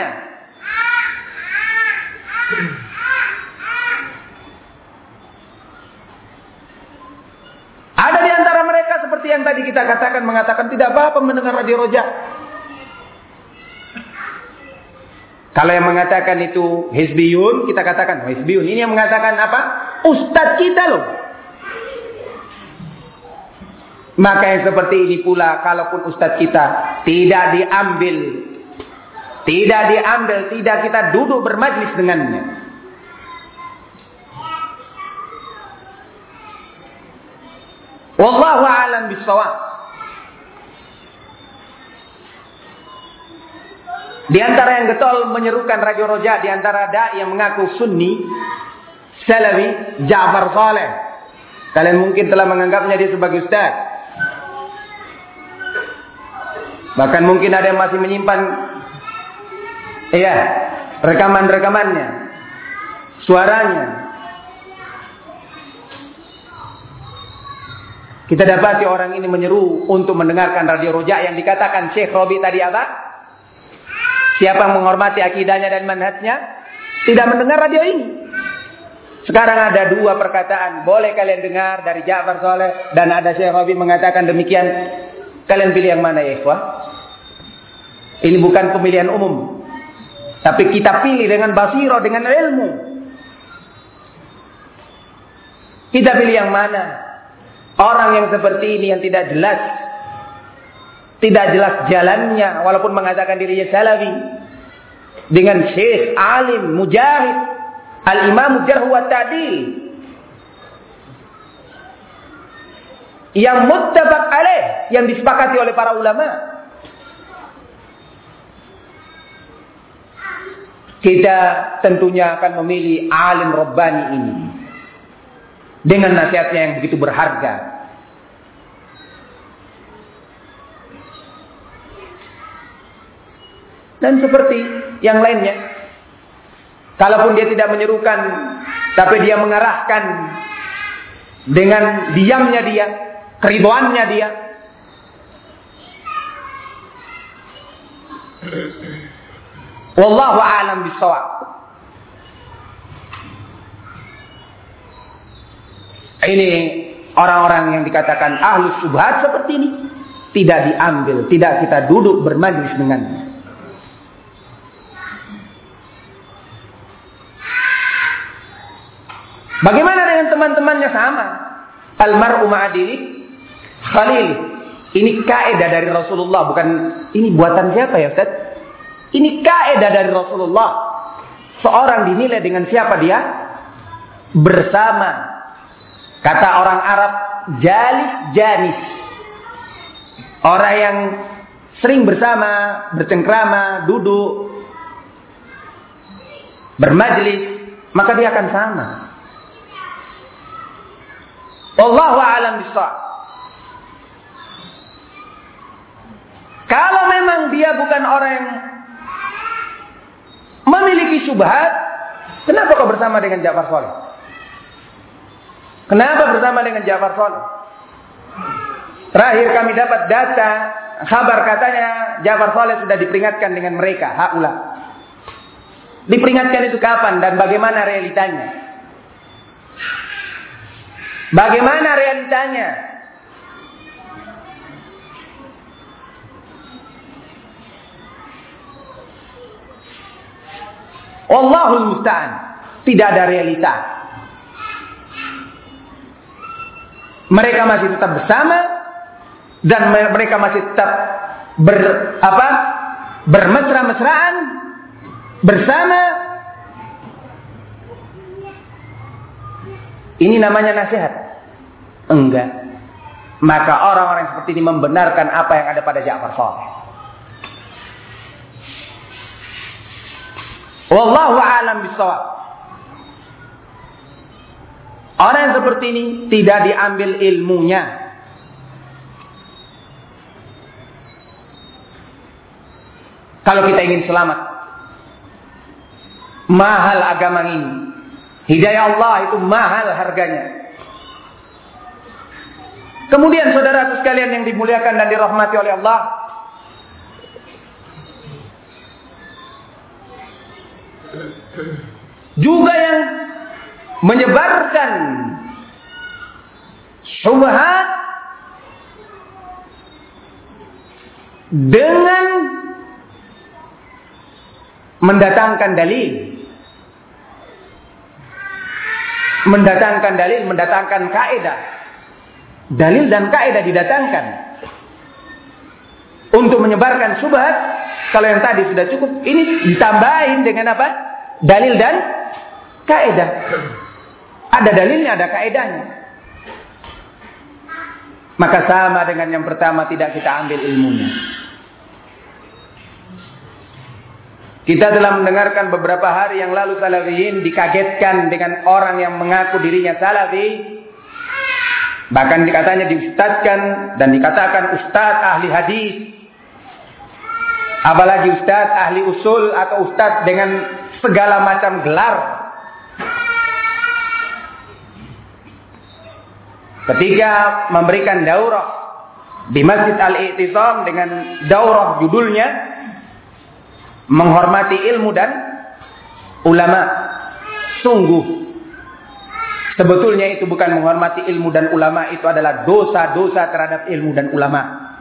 S1: Ada di antara mereka seperti yang tadi kita katakan, mengatakan tidak apa-apa mendengar radio Roja. Kalau yang mengatakan itu hizbiyun, kita katakan hizbiyun. Ini yang mengatakan apa? Ustadz kita loh. Maka yang seperti ini pula, kalaupun ustadz kita tidak diambil, tidak kita duduk bermajlis dengannya. Wallahu a'lam bishawab. Di antara yang getol menyerukan Radio Roja, di antara dai yang mengaku Sunni, Salafi, Ja'far Saleh. Kalian mungkin telah menganggapnya dia sebagai ustaz. Bahkan mungkin ada yang masih menyimpan rekaman-rekamannya, suaranya. Kita dapati orang ini menyeru untuk mendengarkan Radio Roja yang dikatakan Syekh Robi tadi apa? Siapa yang menghormati akidahnya dan manhajnya tidak mendengar radio ini. Sekarang ada dua perkataan, boleh kalian dengar dari Ja'far Saleh dan ada Syekh Robi mengatakan demikian. Kalian pilih yang mana ya ikhwah? Ini bukan pemilihan umum, tapi kita pilih dengan basirah, dengan ilmu. Kita pilih yang mana? Orang yang seperti ini yang tidak jelas jalannya, walaupun mengatakan dirinya salafi, dengan syekh, alim, mujahid, al-imam jarh wa ta'dil, yang muttafaq alaih, yang disepakati oleh para ulama. Kita tentunya akan memilih alim Rabbani ini dengan nasihatnya yang begitu berharga. Dan seperti yang lainnya, kalaupun dia tidak menyerukan, tapi dia mengarahkan dengan diamnya dia, keriduannya dia. Wallahu a'lam bishawab. Ini orang-orang yang dikatakan ahlus syubhat seperti ini tidak diambil, tidak kita duduk bermajlis dengannya. Bagaimana dengan teman-temannya sama? Almar'u ma'adili khalil. Ini kaidah dari Rasulullah, bukan ini buatan siapa ya Ustaz? Ini kaidah dari Rasulullah. Seorang dinilai dengan siapa dia bersama. Kata orang Arab, jalis janis. Orang yang sering bersama, bercengkrama, duduk, bermajlis, maka dia akan sama. Wallahu a'lam bishawab. Kalau memang dia bukan orang yang memiliki syubhat, kenapa kau bersama dengan Ja'far Saleh? Kenapa bersama dengan Ja'far Saleh? Terakhir kami dapat data, kabar katanya Ja'far Saleh sudah diperingatkan dengan mereka, haula. Diperingatkan itu kapan dan bagaimana realitanya? Bagaimana realitanya? Wallahul musta'an. Tidak ada realita. Mereka masih tetap bersama dan mereka masih tetap bermesra-mesraan bersama. Ini namanya nasihat? Enggak. Maka orang-orang seperti ini membenarkan apa yang ada pada Ja'far Saleh. Wallahu a'lam bishawab. Orang yang seperti ini tidak diambil ilmunya. Kalau kita ingin selamat, mahal agama ini. Hidayah Allah itu mahal harganya. Kemudian saudara sekalian yang dimuliakan dan dirahmati oleh Allah, juga yang menyebarkan syubhat dengan mendatangkan dalil, mendatangkan kaidah. dalil dan kaidah didatangkan untuk menyebarkan syubhat. Kalau yang tadi sudah cukup, ini ditambahin dengan apa? Dalil dan kaidah. Ada dalilnya, ada kaidahnya. Maka sama dengan yang pertama, tidak kita ambil ilmunya. Kita telah mendengarkan beberapa hari yang lalu salafiyin dikagetkan dengan orang yang mengaku dirinya salafi. Bahkan dikatanya diustadkan dan dikatakan ustadz ahli hadis. Apalagi ustadz ahli usul atau ustadz dengan segala macam gelar. Ketika memberikan daurah di Masjid Al-I'tisam dengan daurah judulnya menghormati ilmu dan ulama. Sungguh sebetulnya itu bukan menghormati ilmu dan ulama, itu adalah dosa-dosa terhadap ilmu dan ulama.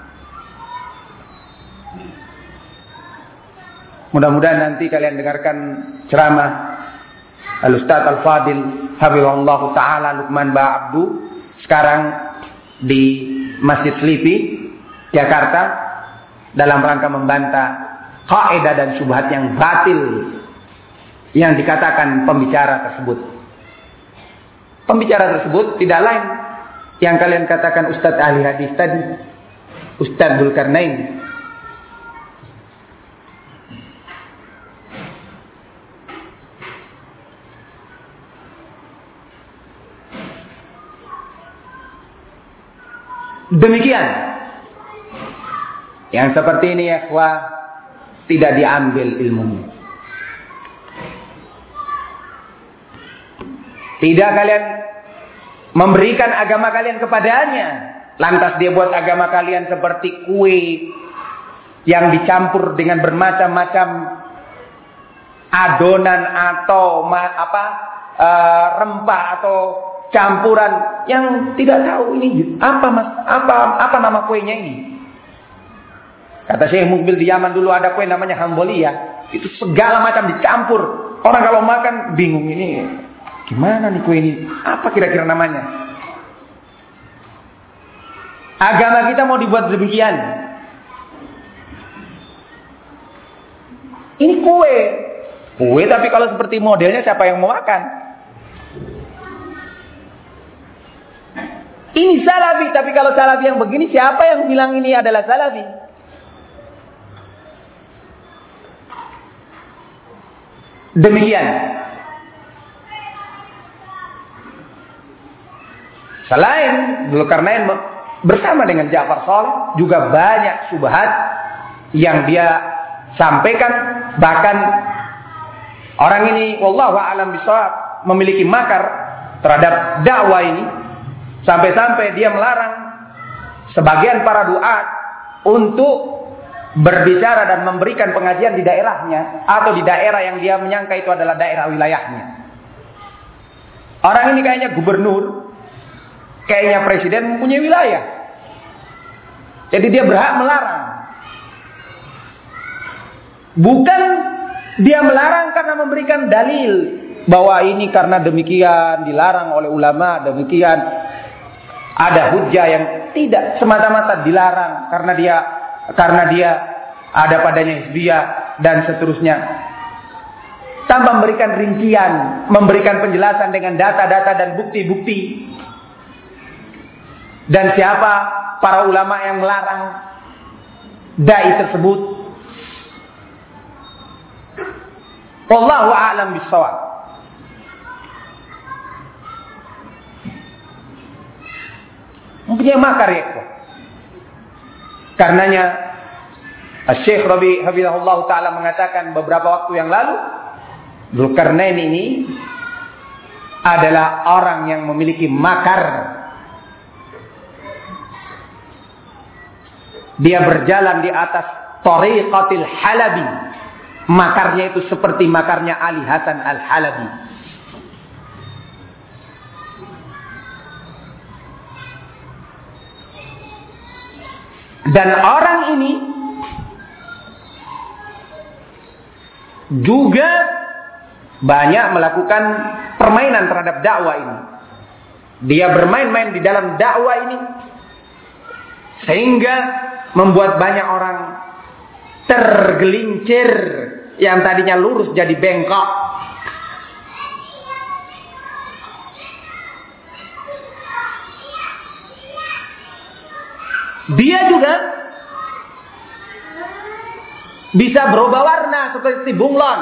S1: Mudah-mudahan nanti kalian dengarkan ceramah Al-Ustaz Al-Fadil Hafizahullah Ta'ala Luqman Ba'abdu sekarang di Masjid Selipi, Jakarta, dalam rangka membantah kaidah dan syubhat yang batil yang dikatakan pembicara tersebut. Pembicara tersebut tidak lain yang kalian katakan Ustadz ahli hadis tadi, Ustadz Dzulkarnain. Demikian. Yang seperti ini ya ikhwah, tidak diambil ilmunya. Tidak kalian memberikan agama kalian kepadanya. Lantas dia buat agama kalian seperti kue yang dicampur dengan bermacam-macam adonan atau rempah atau campuran yang tidak tahu ini apa nama kuenya ini. Kata Syekh Mukbil di Yaman dulu ada kue namanya Hamboliyah. Itu segala macam dicampur. Orang kalau makan bingung ini gimana nih kue ini? Apa kira-kira namanya? Agama kita mau dibuat demikian. Ini kue. Kue tapi kalau seperti modelnya siapa yang mau makan? Ini salafi, tapi kalau salafi yang begini siapa yang bilang ini adalah salafi? Demikian. Selain Dzulkarnain bersama dengan Ja'far Shalih juga banyak syubhat yang dia sampaikan. Bahkan orang ini wallahu a'lam bishawab memiliki makar terhadap dakwah ini, sampai-sampai dia melarang sebagian para duat untuk berbicara dan memberikan pengajian di daerahnya atau di daerah yang dia menyangka itu adalah daerah wilayahnya. Orang ini kayaknya gubernur, kayaknya presiden mempunyai wilayah. Jadi dia berhak melarang. Bukan dia melarang karena memberikan dalil bahwa ini karena demikian dilarang oleh ulama, demikian ada hujjah yang tidak, semata-mata dilarang karena dia ada padanya hizbiyah dan seterusnya. Tanpa memberikan rincian, memberikan penjelasan dengan data-data dan bukti-bukti. Dan siapa para ulama yang melarang dai tersebut. Wallahu a'lam bishawab. Mempunyai makar ya. Karenanya Syekh Rabi Hafizahullah Ta'ala mengatakan beberapa waktu yang lalu, Dzulkarnain ini adalah orang yang memiliki makar. Dia berjalan di atas Thariqatil Halabi. Makarnya itu seperti makarnya Ali Hasan Al-Halabi. Dan orang ini juga banyak melakukan permainan terhadap dakwah ini. Dia bermain-main di dalam dakwah ini sehingga membuat banyak orang tergelincir, yang tadinya lurus jadi bengkok. Dia juga bisa berubah warna seperti bunglon.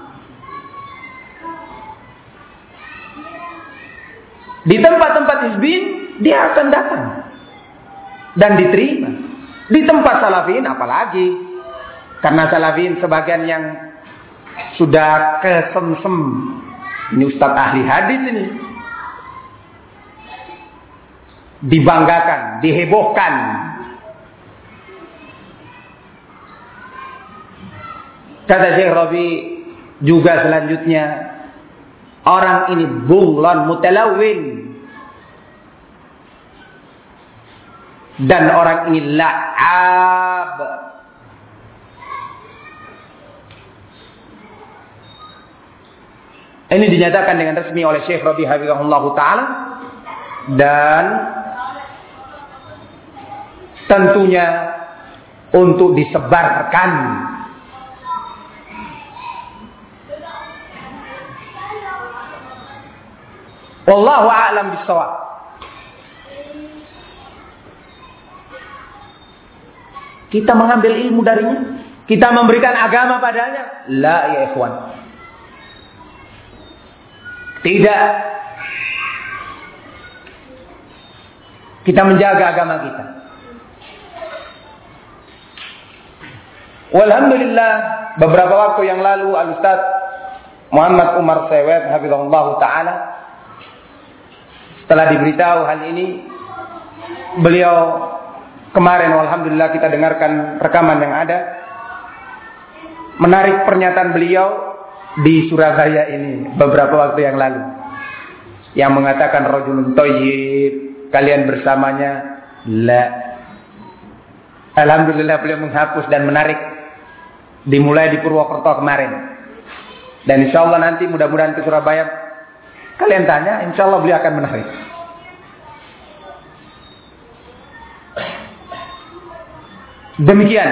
S1: Di tempat-tempat hizbin dia akan datang dan diterima. Di tempat salafin apalagi, karena salafin sebagian yang sudah kesemsem. Ini ustaz ahli hadis ini. Dibanggakan, dihebohkan. Kata Syekh Rabi juga selanjutnya, orang ini bunglon mutalawin, dan orang ini la'ab. Ini dinyatakan dengan resmi oleh Syekh Rabi hafizahullah ta'ala, dan tentunya untuk disebarkan. Wallahu a'lam bishawab. Kita mengambil ilmu darinya, kita memberikan agama padanya. La ya ikhwan. Tidak. Kita menjaga agama kita. Walhamdulillah, beberapa waktu yang lalu Al-Ustaz Muhammad Umar Sewet hafizahullah ta'ala, setelah diberitahu hal ini, beliau kemarin alhamdulillah kita dengarkan rekaman yang ada, menarik pernyataan beliau di Surabaya ini beberapa waktu yang lalu, yang mengatakan rajulun thayyib, kalian bersamanya la. Alhamdulillah beliau menghapus dan menarik, dimulai di Purwokerto kemarin, dan insya Allah nanti mudah-mudahan ke Surabaya, kalian tanya, insya Allah beliau akan menarik. Demikian.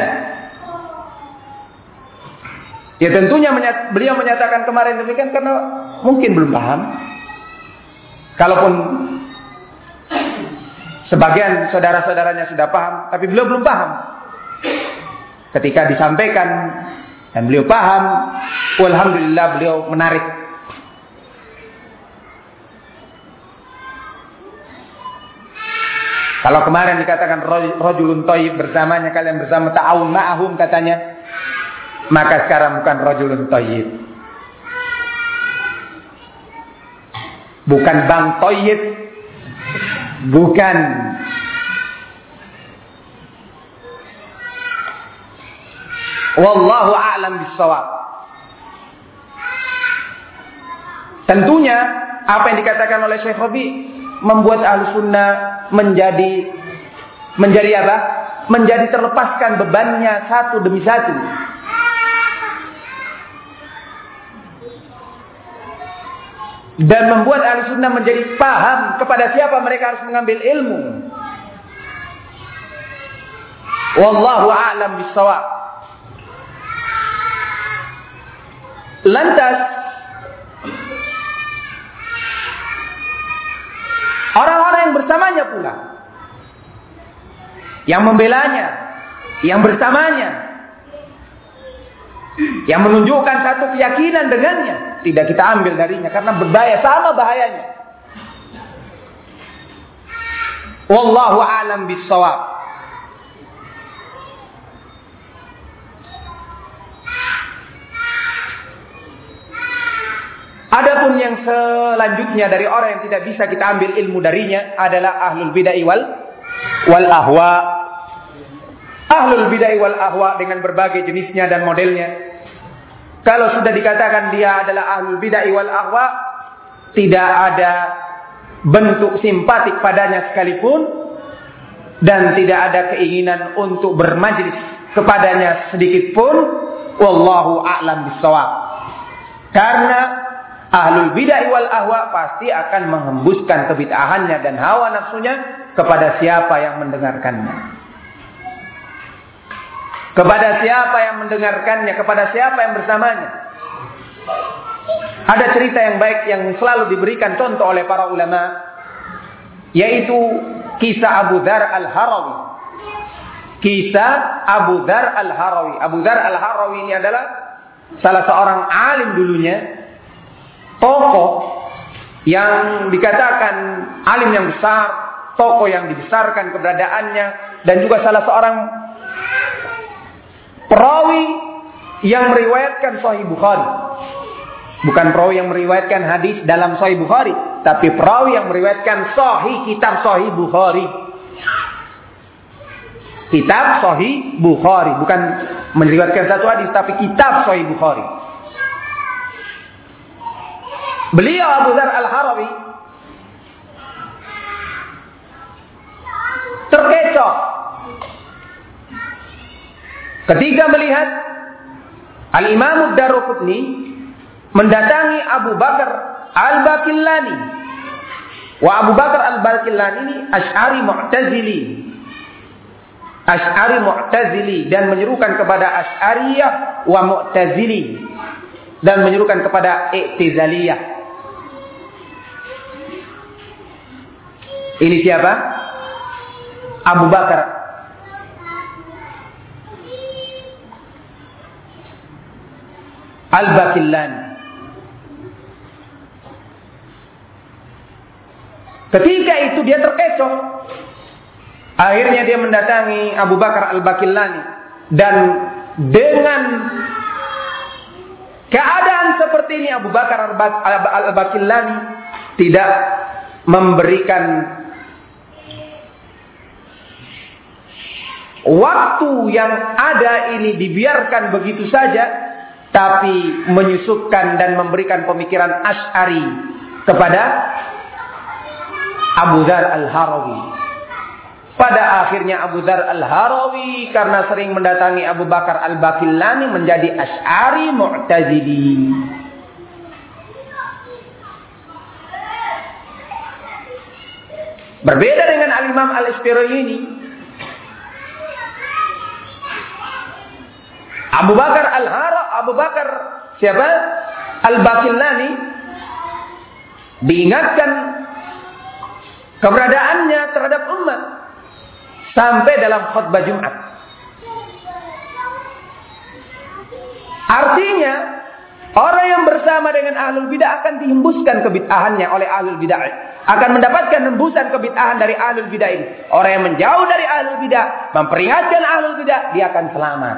S1: Ya tentunya beliau menyatakan kemarin demikian karena mungkin belum paham. Kalaupun sebagian saudara-saudaranya sudah paham, tapi beliau belum paham. Ketika disampaikan dan beliau paham, alhamdulillah beliau menarik. Kalau kemarin dikatakan rajulun thayyib, bersamanya kalian bersama, ta'awun ma'ahum katanya, maka sekarang bukan rajulun thayyib, bukan bang thayyib, bukan. Wallahu a'lam bishawab. Tentunya apa yang dikatakan oleh Syekh Rabi membuat Ahlussunnah menjadi apa? Menjadi terlepaskan bebannya satu demi satu. Dan membuat Ahlussunnah menjadi paham kepada siapa mereka harus mengambil ilmu. Wallahu a'lam bishawab. Lantas orang-orang yang bersamanya pula, yang membelanya, yang bersamanya, yang menunjukkan satu keyakinan dengannya, tidak kita ambil darinya karena berbahaya, sama bahayanya. Wallahu a'lam bishawab. Adapun yang selanjutnya dari orang yang tidak bisa kita ambil ilmu darinya adalah ahlul bid'ah wal ahwa. Ahlul bid'ah wal ahwa dengan berbagai jenisnya dan modelnya. Kalau sudah dikatakan dia adalah ahlul bid'ah wal ahwa, tidak ada bentuk simpatik padanya sekalipun, dan tidak ada keinginan untuk bermajlis kepadanya sedikit pun. Wallahu a'lam bishawab. Karena Ahlul bid'ah wal ahwa pasti akan menghembuskan kebid'ahannya dan hawa nafsunya kepada siapa yang mendengarkannya. Kepada siapa yang mendengarkannya, kepada siapa yang bersamanya. Ada cerita yang baik yang selalu diberikan contoh oleh para ulama, yaitu kisah Abu Dzar Al-Harawi. Kisah Abu Dzar Al-Harawi. Abu Dzar Al-Harawi ini adalah salah seorang alim dulunya, tokoh yang dikatakan alim yang besar, tokoh yang dibesarkan keberadaannya, dan juga salah seorang perawi yang meriwayatkan Sahih Bukhari. Bukan perawi yang meriwayatkan hadis dalam Sahih Bukhari, tapi perawi yang meriwayatkan kitab Sahih Bukhari. Kitab Sahih Bukhari, bukan meriwayatkan satu hadis, tapi kitab Sahih Bukhari. Beliau Abu Dzar Al-Harawi terkecoh ketika melihat Al-Imam Ad-Darqutni mendatangi Abu Bakar Al-Baqillani. Wa Abu Bakar Al-Baqillani ini Asy'ari Mu'tazili dan menyerukan kepada Asy'ariyah wa Mu'tazili dan menyerukan kepada I'tizaliyah. Ini siapa? Abu Bakar Al-Baqillani. Ketika itu dia terkecoh. Akhirnya dia mendatangi Abu Bakar Al-Baqillani dan dengan keadaan seperti ini Abu Bakar Al-Baqillani tidak memberikan waktu yang ada ini dibiarkan begitu saja, tapi menyusupkan dan memberikan pemikiran Asy'ari kepada Abu Dzar Al-Harawi. Pada akhirnya Abu Dzar Al-Harawi karena sering mendatangi Abu Bakar Al-Baqillani menjadi Asy'ari Mu'tazili. Berbeda dengan Al-Imam Al-Isfirayini. Abu Bakar siapa? Al-Baqillani diingatkan keberadaannya terhadap umat sampai dalam khutbah Jumat. Artinya orang yang bersama dengan ahlul bidah akan dihembuskan kebid'ahannya oleh ahlul bidah, akan mendapatkan hembusan kebid'ahan dari ahlul bidah ini. Orang yang menjauh dari ahlul bidah, memperingatkan ahlul bidah, dia akan selamat.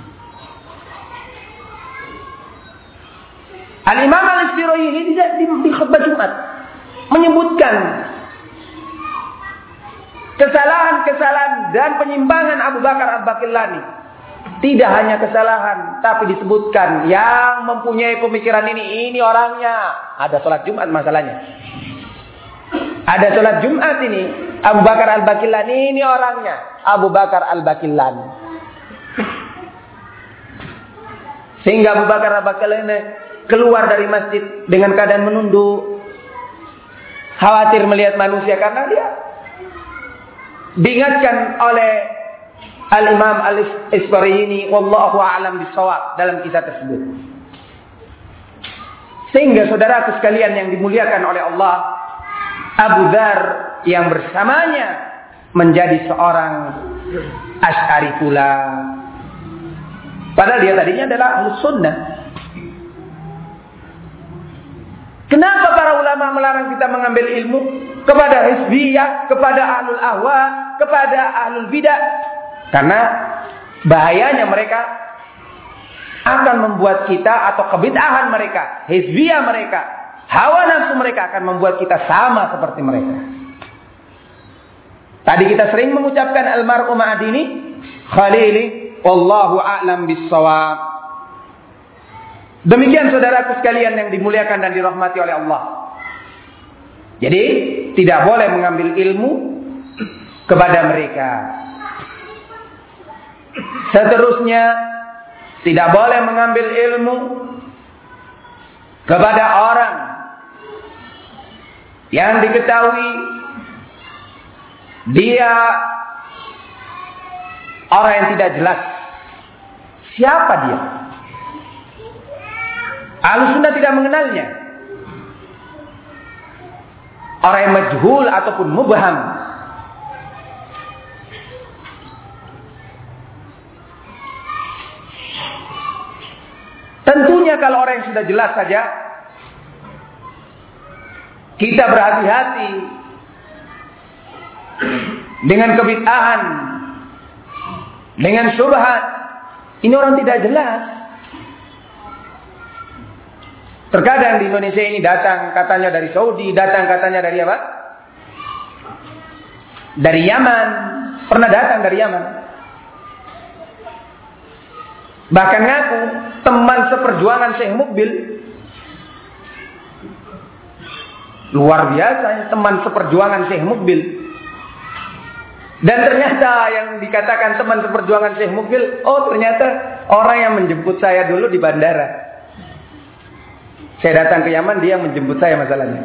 S1: Al-Imam Al-Isfirayini di khutbah Jumat menyebutkan kesalahan-kesalahan dan penyimpangan Abu Bakar Al-Baqillani. Tidak hanya kesalahan, tapi disebutkan yang mempunyai pemikiran ini orangnya. Ada sholat Jumat masalahnya. Ada sholat Jumat ini. Abu Bakar Al-Baqillani ini orangnya. Abu Bakar Al-Baqillani. Sehingga Abu Bakar Al-Baqillani keluar dari masjid dengan keadaan menunduk. Khawatir melihat manusia karena dia diingatkan oleh Al-Imam Al-Isfirayini wallahu a'lam bissawab dalam kisah tersebut. Sehingga saudaraku sekalian yang dimuliakan oleh Allah, Abu Dzar yang bersamanya menjadi seorang Asy'ari pula. Padahal dia tadinya adalah Ahlus Sunnah. Kenapa para ulama melarang kita mengambil ilmu kepada hizbiyah, kepada ahlul ahwa, kepada ahlul bidah? Karena bahayanya mereka akan membuat kita, atau kebid'ahan mereka, hizbiyah mereka, hawa nafsu mereka akan membuat kita sama seperti mereka. Tadi kita sering mengucapkan almar'u ma'adini khalili wallahu a'lam bissawab. Demikian saudaraku sekalian yang dimuliakan dan dirahmati oleh Allah. Jadi tidak boleh mengambil ilmu kepada mereka. Seterusnya tidak boleh mengambil ilmu kepada orang yang diketahui dia orang yang tidak jelas siapa dia. Ahlussunnah tidak mengenalnya. Orang yang majhul ataupun mubham. Tentunya kalau orang yang sudah jelas saja, kita berhati-hati dengan kebid'ahan, dengan syubhat. Ini orang tidak jelas. Terkadang di Indonesia ini datang katanya dari Saudi, datang katanya dari apa? Dari Yaman. Pernah datang dari Yaman. Bahkan ngaku teman seperjuangan Syekh Mukbil. Luar biasa, teman seperjuangan Syekh Mukbil. Dan ternyata yang dikatakan teman seperjuangan Syekh Mukbil, oh ternyata orang yang menjemput saya dulu di bandara. Saya datang ke Yaman, dia menjemput saya masalahnya.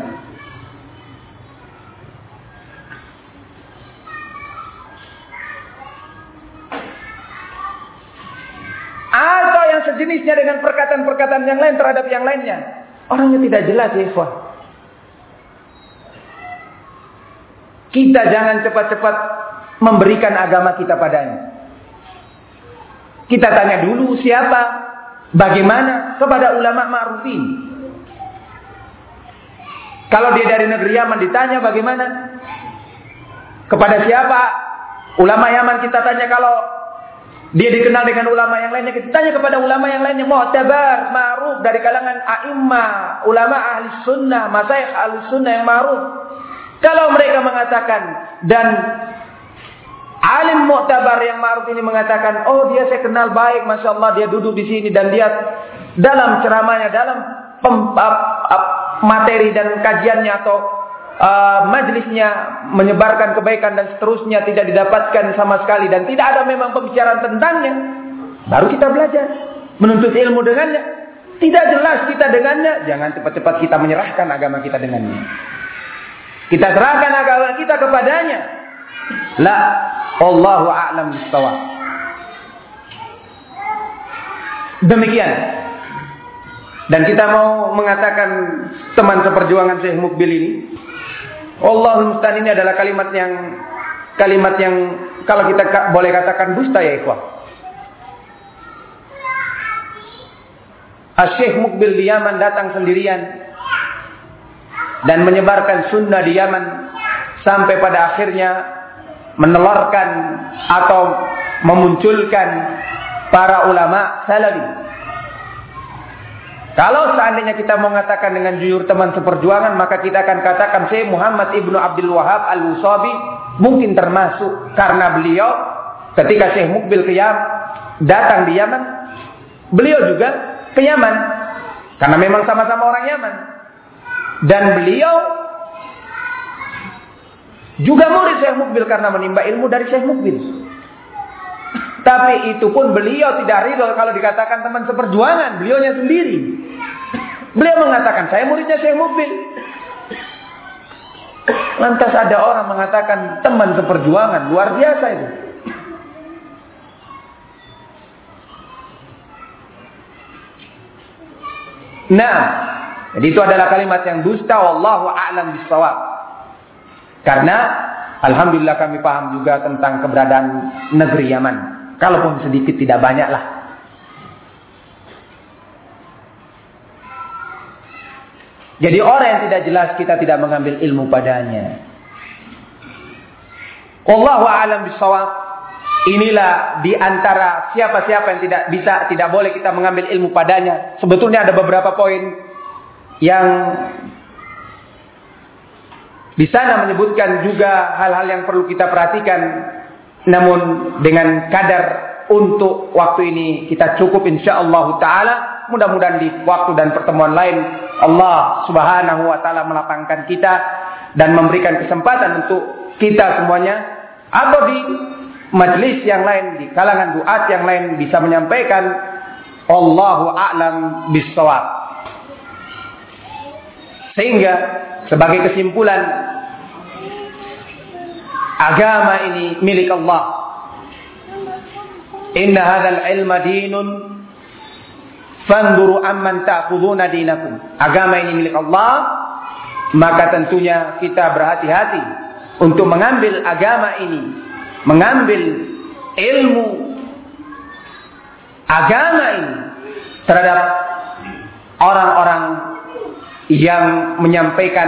S1: Atau yang sejenisnya dengan perkataan-perkataan yang lain terhadap yang lainnya. Orangnya tidak jelas ya ikhwah. Kita jangan cepat-cepat memberikan agama kita padanya. Kita tanya dulu siapa, bagaimana, kepada ulama ma'rufin. Kalau dia dari negeri Yaman ditanya bagaimana, kepada siapa ulama Yaman kita tanya. Kalau dia dikenal dengan ulama yang lainnya, kita tanya kepada ulama yang lainnya, mu'tabar, ma'ruf dari kalangan a'immah, ulama ahli sunnah, masyayikh ahli sunnah yang ma'ruf. Kalau mereka mengatakan dan alim mu'tabar yang ma'ruf ini mengatakan, oh dia saya kenal baik, masya Allah dia duduk di sini dan dia dalam ceramahnya, dalam materi dan kajiannya atau majlisnya menyebarkan kebaikan dan seterusnya tidak didapatkan sama sekali dan tidak ada memang pembicaraan tentangnya, baru kita belajar menuntut ilmu dengannya. Tidak jelas kita dengannya, jangan cepat-cepat kita menyerahkan agama kita dengannya. Kita serahkan agama kita kepadanya. La, Allahu a'lam bishawab. Demikian. Dan kita mau mengatakan teman seperjuangan Syekh Mukbil ini, Allahul musta'an, ini adalah kalimat yang kalau kita boleh katakan dusta ya ikhwah. Syekh Mukbil di Yaman datang sendirian dan menyebarkan sunnah di Yaman sampai pada akhirnya menelurkan atau memunculkan para ulama salafi. Kalau seandainya kita mengatakan dengan jujur teman seperjuangan, maka kita akan katakan Syekh Muhammad Ibnu Abdul Wahab Al-Wusabi mungkin termasuk, karena beliau ketika Syekh Mukbil datang di Yaman, beliau juga ke Yaman karena memang sama-sama orang Yaman. Dan beliau juga murid Syekh Mukbil karena menimba ilmu dari Syekh Mukbil. Tapi itu pun beliau tidak ridho kalau dikatakan teman seperjuangan, beliaunya sendiri. Beliau mengatakan, saya muridnya Syekh Mukbil. Lantas ada orang mengatakan teman seperjuangan, luar biasa itu. Nah, jadi itu adalah kalimat yang dusta, wallahu a'lam bishawab. Karena alhamdulillah kami paham juga tentang keberadaan negeri Yaman. Kalaupun sedikit tidak banyak lah. Jadi orang yang tidak jelas kita tidak mengambil ilmu padanya. Wallahu a'lam bishawab. Inilah di antara siapa-siapa yang tidak boleh kita mengambil ilmu padanya. Sebetulnya ada beberapa poin yang di sana menyebutkan juga hal-hal yang perlu kita perhatikan. Namun dengan kadar untuk waktu ini kita cukup insyaallah taala. Mudah-mudahan di waktu dan pertemuan lain Allah Subhanahu wa taala melapangkan kita dan memberikan kesempatan untuk kita semuanya atau di majelis yang lain, di kalangan duat yang lain bisa menyampaikan Allahu a'lam bishawab. Sehingga sebagai kesimpulan, agama ini milik Allah. Inna hadzal ilma dinun fanzuru amman ta'khuduna dinakum. Agama ini milik Allah, maka tentunya kita berhati-hati untuk mengambil agama ini, mengambil ilmu agama ini terhadap orang-orang yang menyampaikan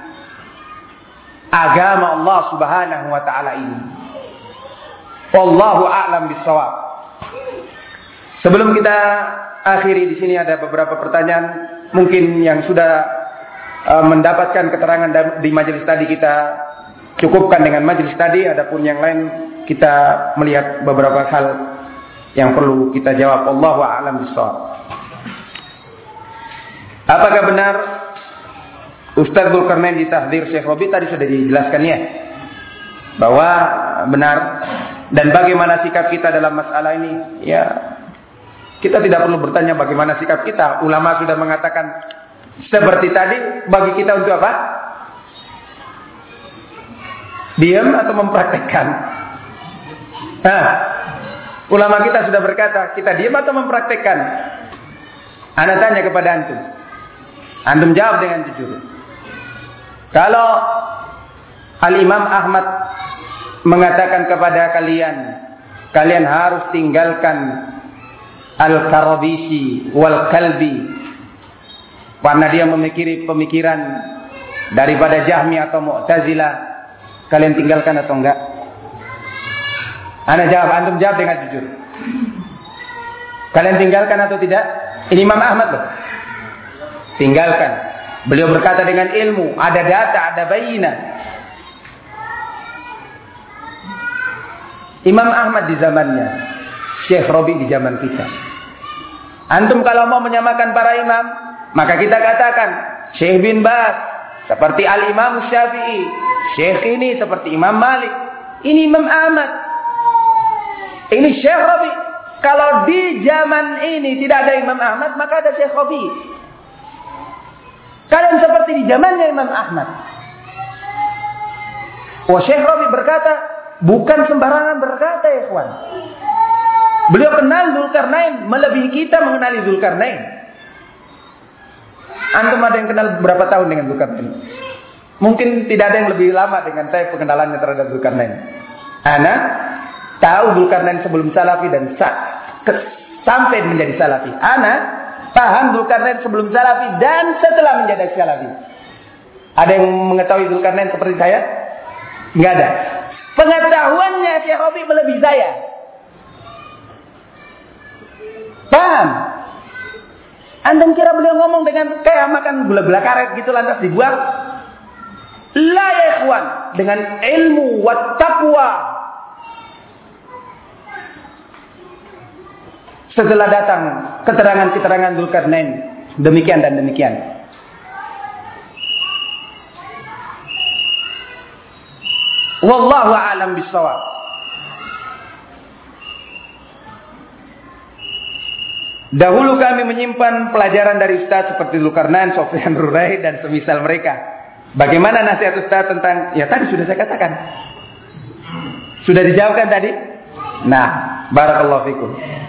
S1: agama Allah Subhanahu wa taala ini. Wallahu a'lam bissawab. Sebelum kita akhiri, di sini ada beberapa pertanyaan mungkin yang sudah mendapatkan keterangan di majelis tadi, kita cukupkan dengan majelis tadi. Adapun yang lain kita melihat beberapa hal yang perlu kita jawab. Wallahu a'lam bissawab. Apakah benar Ustaz Dzulkarnain ditahdzir Syekh Robi? Tadi sudah dijelaskan ya, bahwa benar. Dan bagaimana sikap kita dalam masalah ini? Ya, kita tidak perlu bertanya bagaimana sikap kita. Ulama sudah mengatakan seperti tadi. Bagi kita untuk apa? Diam atau mempraktekkan? Nah, ulama kita sudah berkata, kita diam atau mempraktekkan? Ana tanya kepada antum. Antum jawab dengan jujur. Kalau Al-Imam Ahmad mengatakan kepada kalian, kalian harus tinggalkan Al-Karabisi wal Kalbi, karena dia memikiri pemikiran daripada Jahmi atau Mu'tazilah, kalian tinggalkan atau enggak? Ana jawab, antum jawab dengan jujur. Kalian tinggalkan atau tidak? Ini Imam Ahmad loh. Tinggalkan. Beliau berkata dengan ilmu, ada data, ada bayinah. Imam Ahmad di zamannya, Syekh Robi di zaman kita. Antum kalau mau menyamakan para imam, maka kita katakan Syekh bin Baz seperti Al-Imam Syafi'i, Syekh ini seperti Imam Malik. Ini Imam Ahmad, ini Syekh Robi. Kalau di zaman ini tidak ada Imam Ahmad, maka ada Syekh Robi. Kalian seperti di zamannya Imam Ahmad. Syekh Robi berkata, bukan sembarangan berkata ya kawan. Beliau kenal Dzulkarnain, melebihi kita mengenali Dzulkarnain. Antum ada yang kenal berapa tahun dengan Dzulkarnain? Mungkin tidak ada yang lebih lama dengan saya pengenalannya terhadap Dzulkarnain. Ana tahu Dzulkarnain sebelum Salafi dan sampai menjadi Salafi. Ana paham Dzulkarnain sebelum Salafi dan setelah menjadi Salafi. Ada yang mengetahui Dzulkarnain seperti saya? Enggak ada. Pengetahuannya Syekh Robi melebihi saya. Paham? Anda kira beliau ngomong dengan kayak makan gula-gula karet gitu lantas dibuang? La ya ikhwan, dengan ilmu wa taqwa. Setelah datang keterangan-keterangan Dzulkarnain demikian dan demikian. Wallahu a'lam bishawab. Dahulu kami menyimpan pelajaran dari Ustaz seperti Dzulkarnain, Sofyan Rurai dan semisal mereka. Bagaimana nasihat Ustaz tentang, ya tadi sudah saya katakan. Sudah dijawabkan tadi? Nah, barakallahu fikum.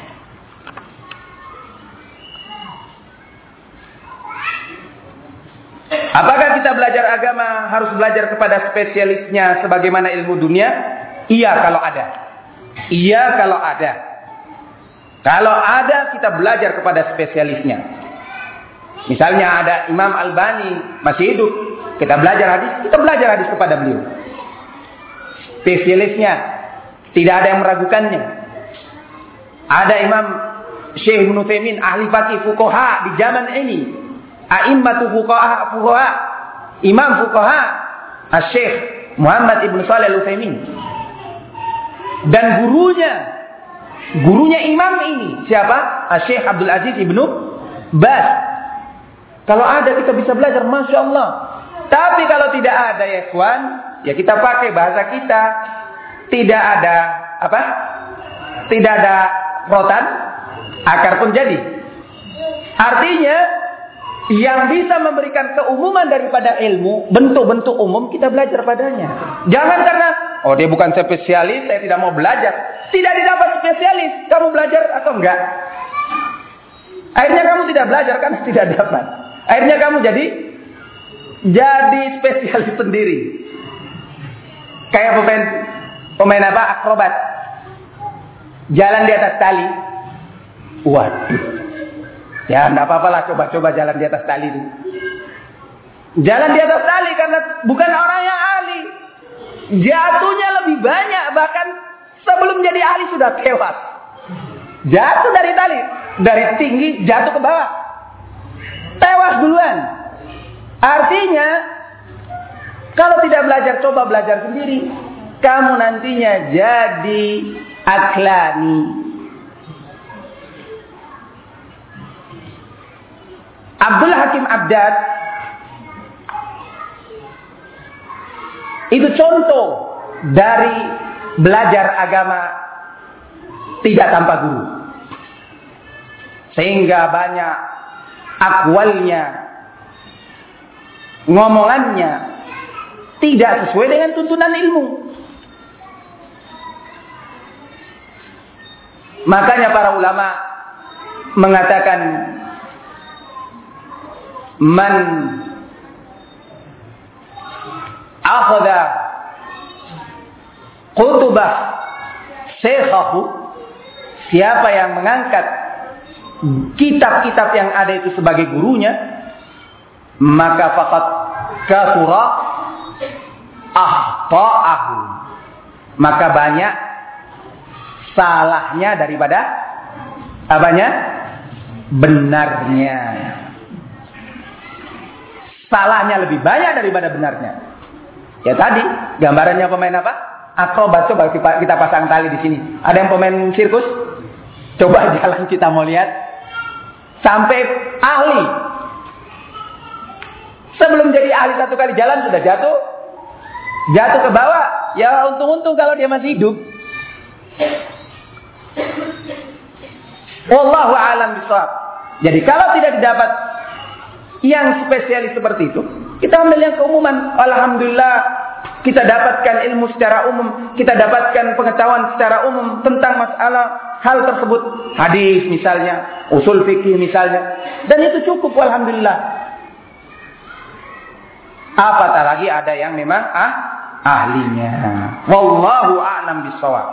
S1: Apakah kita belajar agama harus belajar kepada spesialisnya sebagaimana ilmu dunia? Iya kalau ada. Iya kalau ada. Kalau ada kita belajar kepada spesialisnya. Misalnya ada Imam Albani masih hidup, kita belajar hadis kepada beliau. Spesialisnya, tidak ada yang meragukannya. Ada Imam Syekh Ibnu Utsaimin, ahli fikih fuqaha di zaman ini. A'immatu fuqaha, imam fuqaha, Syekh Muhammad Ibnu Shalih Al-Utsaimin. Dan gurunya imam ini siapa? Syekh Abdul Aziz Ibnu Baz. Kalau ada kita bisa belajar, Masya Allah. Tapi kalau tidak ada ya ikhwan, ya kita pakai bahasa kita. Tidak ada apa? Tidak ada rotan, akar pun jadi. Artinya yang bisa memberikan keumuman daripada ilmu, bentuk-bentuk umum kita belajar padanya. Jangan karena dia bukan spesialis, saya tidak mau belajar. Tidak didapat spesialis, kamu belajar atau enggak? Akhirnya kamu tidak belajar karena tidak dapat. Akhirnya kamu jadi spesialis sendiri. Kayak pemain apa? Akrobat. Jalan di atas tali. Waduh. Ya, enggak apa-apalah, coba-coba jalan di atas tali itu. Jalan di atas tali karena bukan orang yang ahli. Jatuhnya lebih banyak, bahkan sebelum jadi ahli sudah tewas. Jatuh dari tali, dari tinggi jatuh ke bawah. Tewas duluan. Artinya, kalau tidak belajar, coba belajar sendiri. Kamu nantinya jadi aklani. Abdul Hakim Abdad itu contoh dari belajar agama tidak tanpa guru, sehingga banyak akwalnya, ngomongannya tidak sesuai dengan tuntunan ilmu. Makanya para ulama mengatakan, man akhadha qutubah syekhahu, siapa yang mengangkat kitab-kitab yang ada itu sebagai gurunya, maka faqad kathura akhta'ahu, maka banyak salahnya daripada apanya? Benarnya. Salahnya lebih banyak daripada benarnya. Ya tadi gambarannya pemain apa? Akrobat. Coba kita pasang tali di sini. Ada yang pemain sirkus? Coba jalan kita mau lihat. Sampai ahli. Sebelum jadi ahli satu kali jalan sudah jatuh. Jatuh ke bawah. Ya untung-untung kalau dia masih hidup. Wallahu a'lam bishawab. Jadi kalau tidak didapat yang spesialis seperti itu, kita ambil yang keumuman. Alhamdulillah, kita dapatkan ilmu secara umum, kita dapatkan pengetahuan secara umum tentang masalah hal tersebut. Hadis misalnya, usul fikih misalnya. Dan itu cukup, alhamdulillah. Apatah lagi ada yang memang ahlinya. Wallahu a'lam bishawab.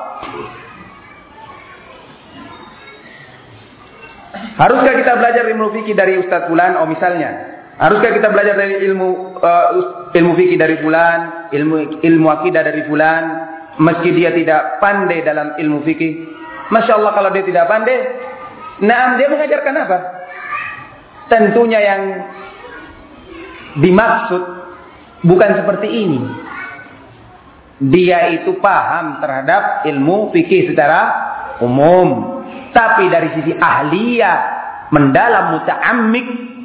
S1: Haruskah kita belajar ilmu fikih dari Ustaz Fulan? Misalnya, haruskah kita belajar dari ilmu fikih dari Fulan, ilmu akidah dari Fulan, meski dia tidak pandai dalam ilmu fikih? Masya Allah, kalau dia tidak pandai, dia mengajarkan apa? Tentunya yang dimaksud bukan seperti ini. Dia itu paham terhadap ilmu fikih secara umum. Tapi dari sisi ahliyah, mendalam, muta'ammik,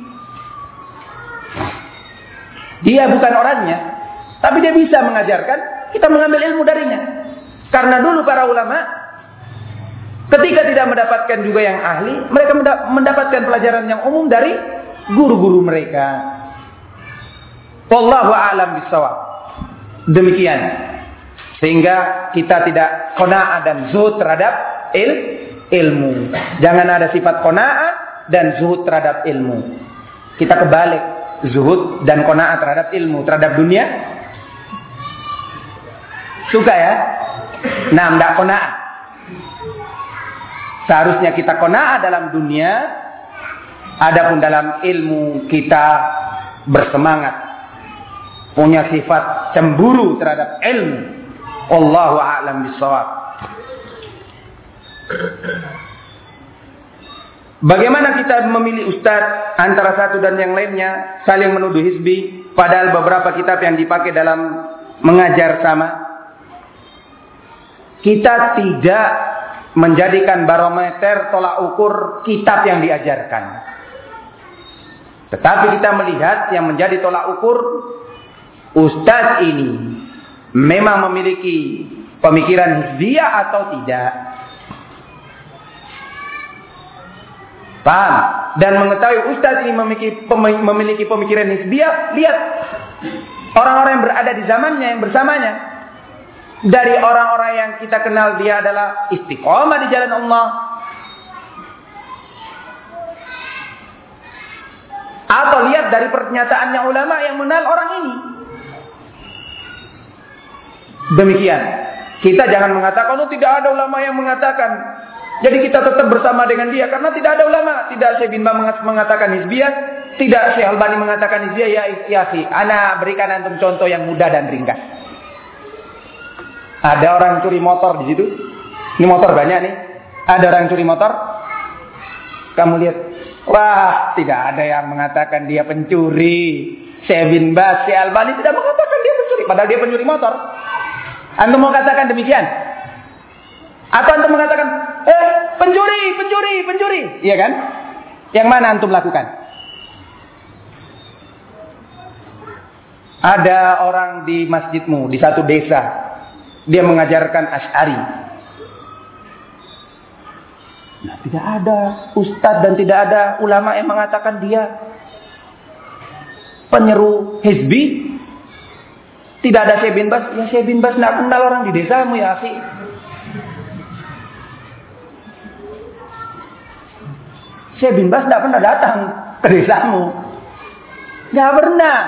S1: dia bukan orangnya, tapi dia bisa mengajarkan, kita mengambil ilmu darinya. Karena dulu para ulama, ketika tidak mendapatkan juga yang ahli, mereka mendapatkan pelajaran yang umum dari guru-guru mereka. Wallahu a'lam bishawab. Demikian. Sehingga kita tidak qanaah dan zuhud terhadap ilmu. Jangan ada sifat qanaah dan zuhud terhadap ilmu. Kita kebalik, zuhud dan qanaah terhadap ilmu, terhadap dunia. Suka ya? Tidak qanaah. Seharusnya kita qanaah dalam dunia, adapun dalam ilmu kita bersemangat, punya sifat cemburu terhadap ilmu. Wallahu a'lam bishawab. Bagaimana kita memilih ustaz antara satu dan yang lainnya, saling menuduh hizbi, padahal beberapa kitab yang dipakai dalam mengajar sama. Kita tidak menjadikan barometer tolak ukur kitab yang diajarkan, tetapi kita melihat yang menjadi tolak ukur, ustaz ini memang memiliki pemikiran hizbiyah atau tidak. Paham? dan mengetahui ustaz ini memiliki pemikiran hizbiyah, lihat orang-orang yang berada di zamannya, yang bersamanya. Dari orang-orang yang kita kenal dia adalah istiqomah di jalan Allah. Atau lihat dari pernyataannya ulama yang mengenal orang ini. Demikian. Kita jangan mengatakan, oh tidak ada ulama yang mengatakan. Jadi kita tetap bersama dengan dia. Karena tidak ada ulama. Tidak Syekh bin Baz mengatakan hizbiyah. Tidak Syekh Albani mengatakan hizbiyah. Ya akhi, ana berikan antum contoh yang mudah dan ringkas. Ada orang curi motor di situ. Ini motor banyak nih. Ada orang curi motor. Kamu lihat. Wah, tidak ada yang mengatakan dia pencuri. Syekh bin Baz, Syekh Albani tidak mengatakan dia pencuri. Padahal dia pencuri motor. Antum mau katakan demikian? Atau antum mengatakan, pencuri. Iya kan? Yang mana antum lakukan? Ada orang di masjidmu, di satu desa. Dia mengajarkan Asy'ari. Nah, tidak ada ustadz dan tidak ada ulama yang mengatakan dia penyeru hizbi. Tidak ada Syekh bin Baz. Ya Syekh bin Baz tidak kenal orang di desamu ya akhi. Syekh bin Baz tidak pernah datang ke desamu. Tidak pernah.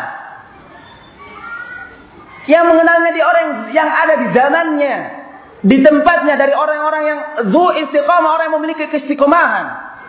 S1: Yang mengenalnya di orang yang ada di zamannya. Di tempatnya dari orang-orang yang zu istiqamah, orang yang memiliki keistiqomahan.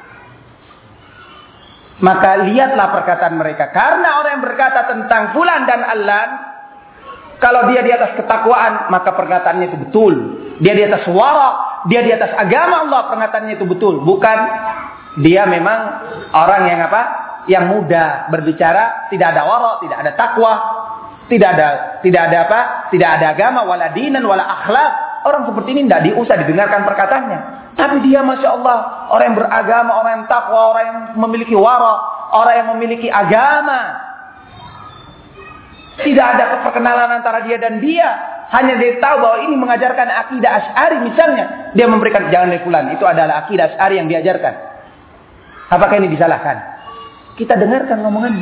S1: Maka lihatlah perkataan mereka. Karena orang yang berkata tentang fulan dan allan, kalau dia di atas ketakwaan, maka perkataannya itu betul. Dia di atas wara, dia di atas agama Allah, perkataannya itu betul. Bukan dia memang orang yang apa? Yang mudah berbicara, tidak ada wara, tidak ada takwa, tidak ada apa? Tidak ada agama, wala dinan, wala akhlak. Orang seperti ini tidak diusah didengarkan perkataannya. Tapi dia Masya Allah, orang yang beragama, orang yang takwa, orang yang memiliki wara, orang yang memiliki agama. Tidak ada perkenalan antara dia dan dia. Hanya dia tahu bahwa ini mengajarkan akidah Asy'ari misalnya. Dia memberikan, jangan fulan, itu adalah akidah Asy'ari yang diajarkan. Apakah ini disalahkan? Kita dengarkan ngomongannya.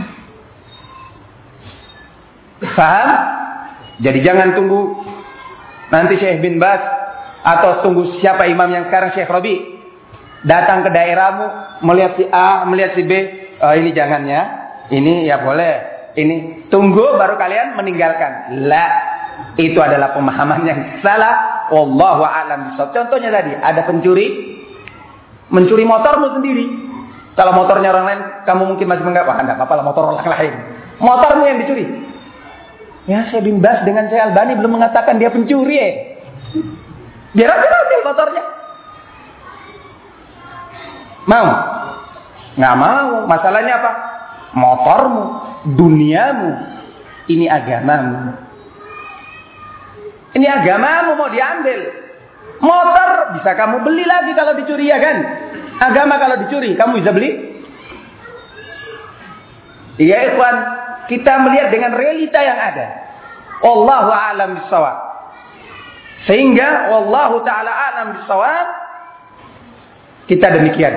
S1: Paham? Jadi jangan tunggu nanti Syekh bin Baz atau tunggu siapa imam yang sekarang Syekh Rabi datang ke daerahmu, melihat si A, melihat si B. Oh, ini jangan ya. Ini ya boleh. Ini tunggu baru kalian meninggalkan. La, itu adalah pemahaman yang salah. Wallahu a'lam bishawab. Contohnya tadi, ada pencuri mencuri motormu sendiri. Kalau motornya orang lain, kamu mungkin masih menganggap, wah enggak apa-apa lah motor orang lain. Motormu yang dicuri. Ya, Syekh bin Baz dengan Syekh Albani belum mengatakan dia pencuri ya. Biar aja ambil motornya. Mau? Nggak mau. Masalahnya apa? Motormu, duniamu, ini agamamu. Ini agamamu mau diambil. Motor bisa kamu beli lagi kalau dicuri ya kan? Agama kalau dicuri, kamu bisa beli? Iya ikhwan, kita melihat dengan realita yang ada. Wallahu a'lam bishawab. Sehingga wallahu ta'ala a'lam bishawab. Kita demikian.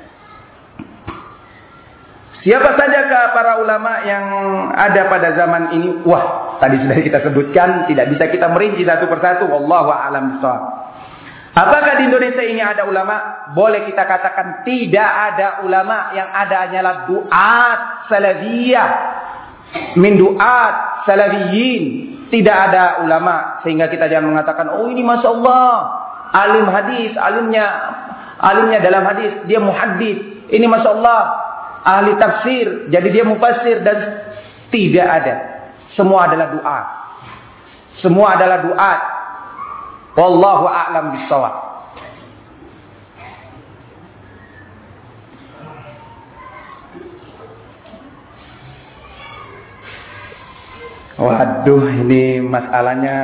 S1: Siapa saja para ulama yang ada pada zaman ini? Wah, tadi sudah kita sebutkan, tidak bisa kita merinci satu persatu. Wallahu a'lam bishawab. Apakah di Indonesia ini ada ulama? Boleh kita katakan tidak ada ulama, yang ada hanyalah duat salafiyah, min duat salafiyin. Tidak ada ulama sehingga kita jangan mengatakan, oh ini Masya Allah alim hadis, alimnya dalam hadis, dia muhaddis. Ini Masya Allah ahli tafsir, jadi dia mufassir. Dan tidak ada. Semua adalah doa. Semua adalah doa. Wallahu a'lam bishawab. Waduh, ini masalahnya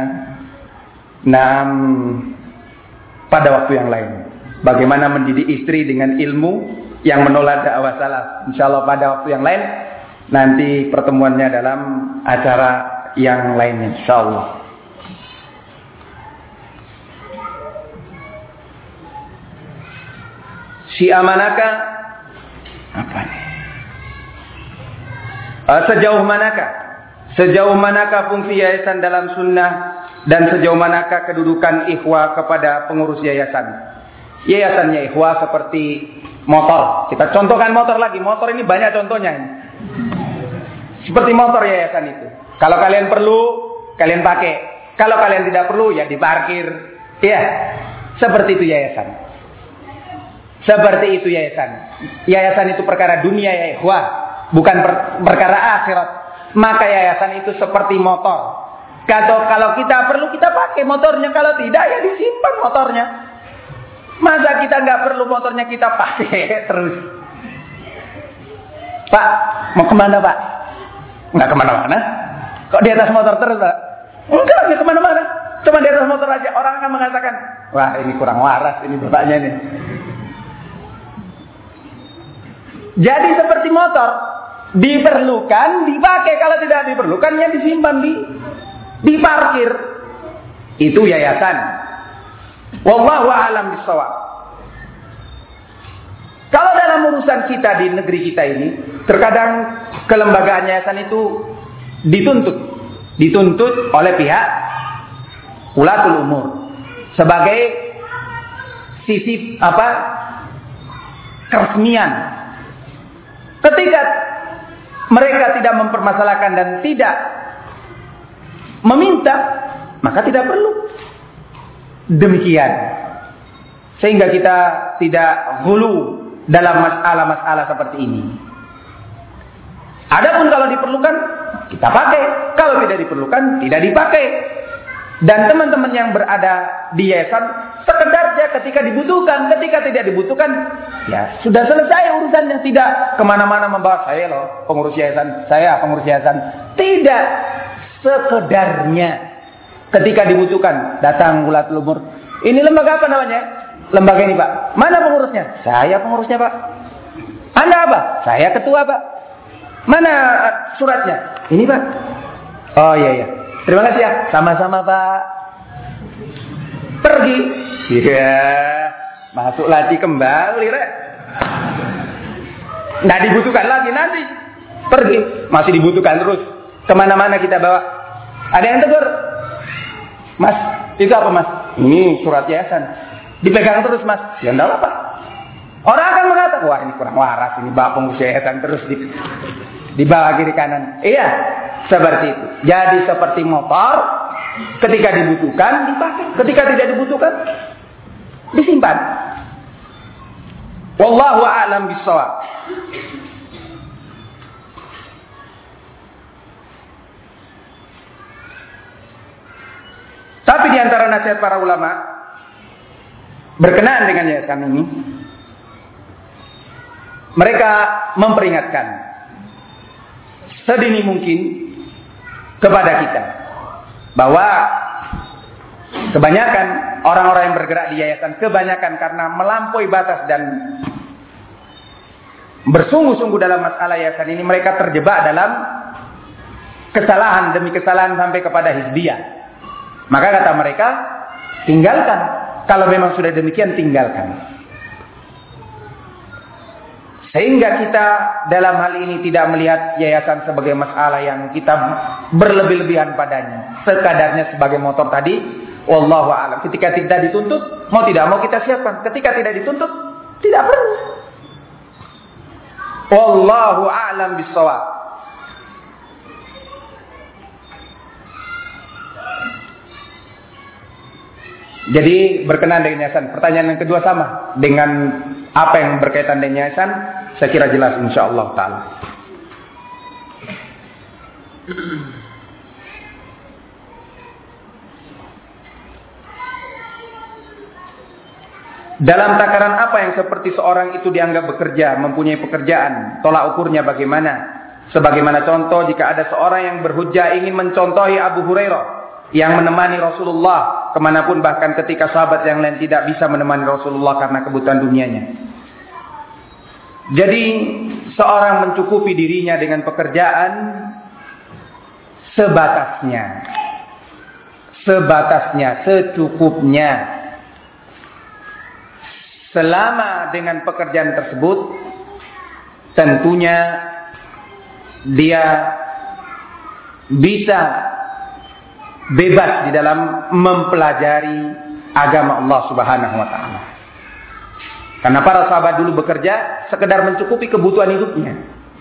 S1: pada waktu yang lain. Bagaimana mendidik istri dengan ilmu yang menolak dakwah salaf. Insyaallah pada waktu yang lain. Nanti pertemuannya dalam acara yang lainnya insyaallah. Syiah manakah Apa nih? Sejauh manakah fungsi yayasan dalam sunnah dan sejauh manakah kedudukan ikhwah kepada pengurus yayasan? Yayasannya ikhwah seperti motor. Kita contohkan motor lagi. Motor ini banyak contohnya ini. Seperti motor yayasan itu. Kalau kalian perlu, kalian pakai. Kalau kalian tidak perlu, ya diparkir. Ya, seperti itu yayasan. Seperti itu yayasan. Yayasan itu perkara dunia ya ikhwah, bukan perkara akhirat. Maka yayasan itu seperti motor. Kalau kita perlu kita pakai motornya, kalau tidak ya disimpan motornya. Masa kita nggak perlu motornya kita pakai terus? Pak, mau kemana Pak? Nggak kemana-mana. Kok di atas motor terus Pak? Enggak, nggak kemana-mana. Cuma di atas motor aja. Orang akan mengatakan, wah ini kurang waras ini bapaknya nih. Jadi seperti motor, diperlukan, dipakai. Kalau tidak diperlukan, ya disimpan, diparkir. Itu yayasan. Wallahu a'lam bishawab. Kalau dalam urusan kita di negeri kita ini, terkadang kelembagaan yayasan itu dituntut oleh pihak ulatul umur sebagai sisi keresmian. Ketika mereka tidak mempermasalahkan dan tidak meminta, maka tidak perlu. Demikian. Sehingga kita tidak hulu dalam masalah-masalah seperti ini. Adapun kalau diperlukan, kita pakai. Kalau tidak diperlukan, tidak dipakai. Dan teman-teman yang berada di yayasan, sekedarnya ketika dibutuhkan. Ketika tidak dibutuhkan, ya sudah selesai urusannya. Tidak kemana-mana membawa saya loh, pengurus yayasan. Saya pengurus yayasan. Tidak. Sekedarnya. Ketika dibutuhkan, datang ulatul umur. Ini lembaga apa namanya? Lembaga ini Pak. Mana pengurusnya? Saya pengurusnya Pak. Anda apa? Saya ketua Pak. Mana suratnya? Ini Pak. Oh iya. Terima kasih ya. Sama-sama Pak. Pergi. Iya. Masuk lagi kembali Rek. Nggak dibutuhkan lagi nanti. Pergi. Masih dibutuhkan terus. Kemana-mana kita bawa. Ada yang tegur. Mas, itu apa Mas? Ini surat yayasan. Dipegang terus Mas. Ya enggak apa-apa. Orang akan mengatakan, wah ini kurang waras. Ini bawa pengurus yayasan terus dibawa kiri kanan. Iya, seperti itu. Jadi seperti motor, ketika dibutuhkan dipakai, ketika tidak dibutuhkan disimpan. Wallahu a'lam bishawab. Tapi di antara nasihat para ulama berkenaan dengan yayasan ini, mereka memperingatkan sedini mungkin kepada kita bahwa kebanyakan orang-orang yang bergerak di yayasan, kebanyakan karena melampaui batas dan bersungguh-sungguh dalam masalah yayasan ini, mereka terjebak dalam kesalahan demi kesalahan sampai kepada hizbiyah. Maka kata mereka, tinggalkan. Kalau memang sudah demikian, tinggalkan. Sehingga kita dalam hal ini tidak melihat yayasan sebagai masalah yang kita berlebih-lebihan padanya. Sekadarnya sebagai motor tadi, wallahu a'lam. Ketika tidak dituntut, mau tidak mau kita siapkan. Ketika tidak dituntut, tidak perlu. Wallahu a'lam bishawab. Jadi berkenaan dengan yayasan. Pertanyaan yang kedua sama dengan apa yang berkaitan dengan yayasan, saya kira jelas insyaallah taala. Dalam takaran apa yang seperti seorang itu dianggap bekerja, mempunyai pekerjaan, tolak ukurnya bagaimana? Sebagaimana contoh, jika ada seorang yang berhujjah ingin mencontohi Abu Hurairah yang menemani Rasulullah kemanapun, bahkan ketika sahabat yang lain tidak bisa menemani Rasulullah karena kebutuhan dunianya. Jadi seorang mencukupi dirinya dengan pekerjaan sebatasnya, secukupnya. Selama dengan pekerjaan tersebut tentunya dia bisa bebas di dalam mempelajari agama Allah Subhanahu wa taala. Karena para sahabat dulu bekerja sekedar mencukupi kebutuhan hidupnya.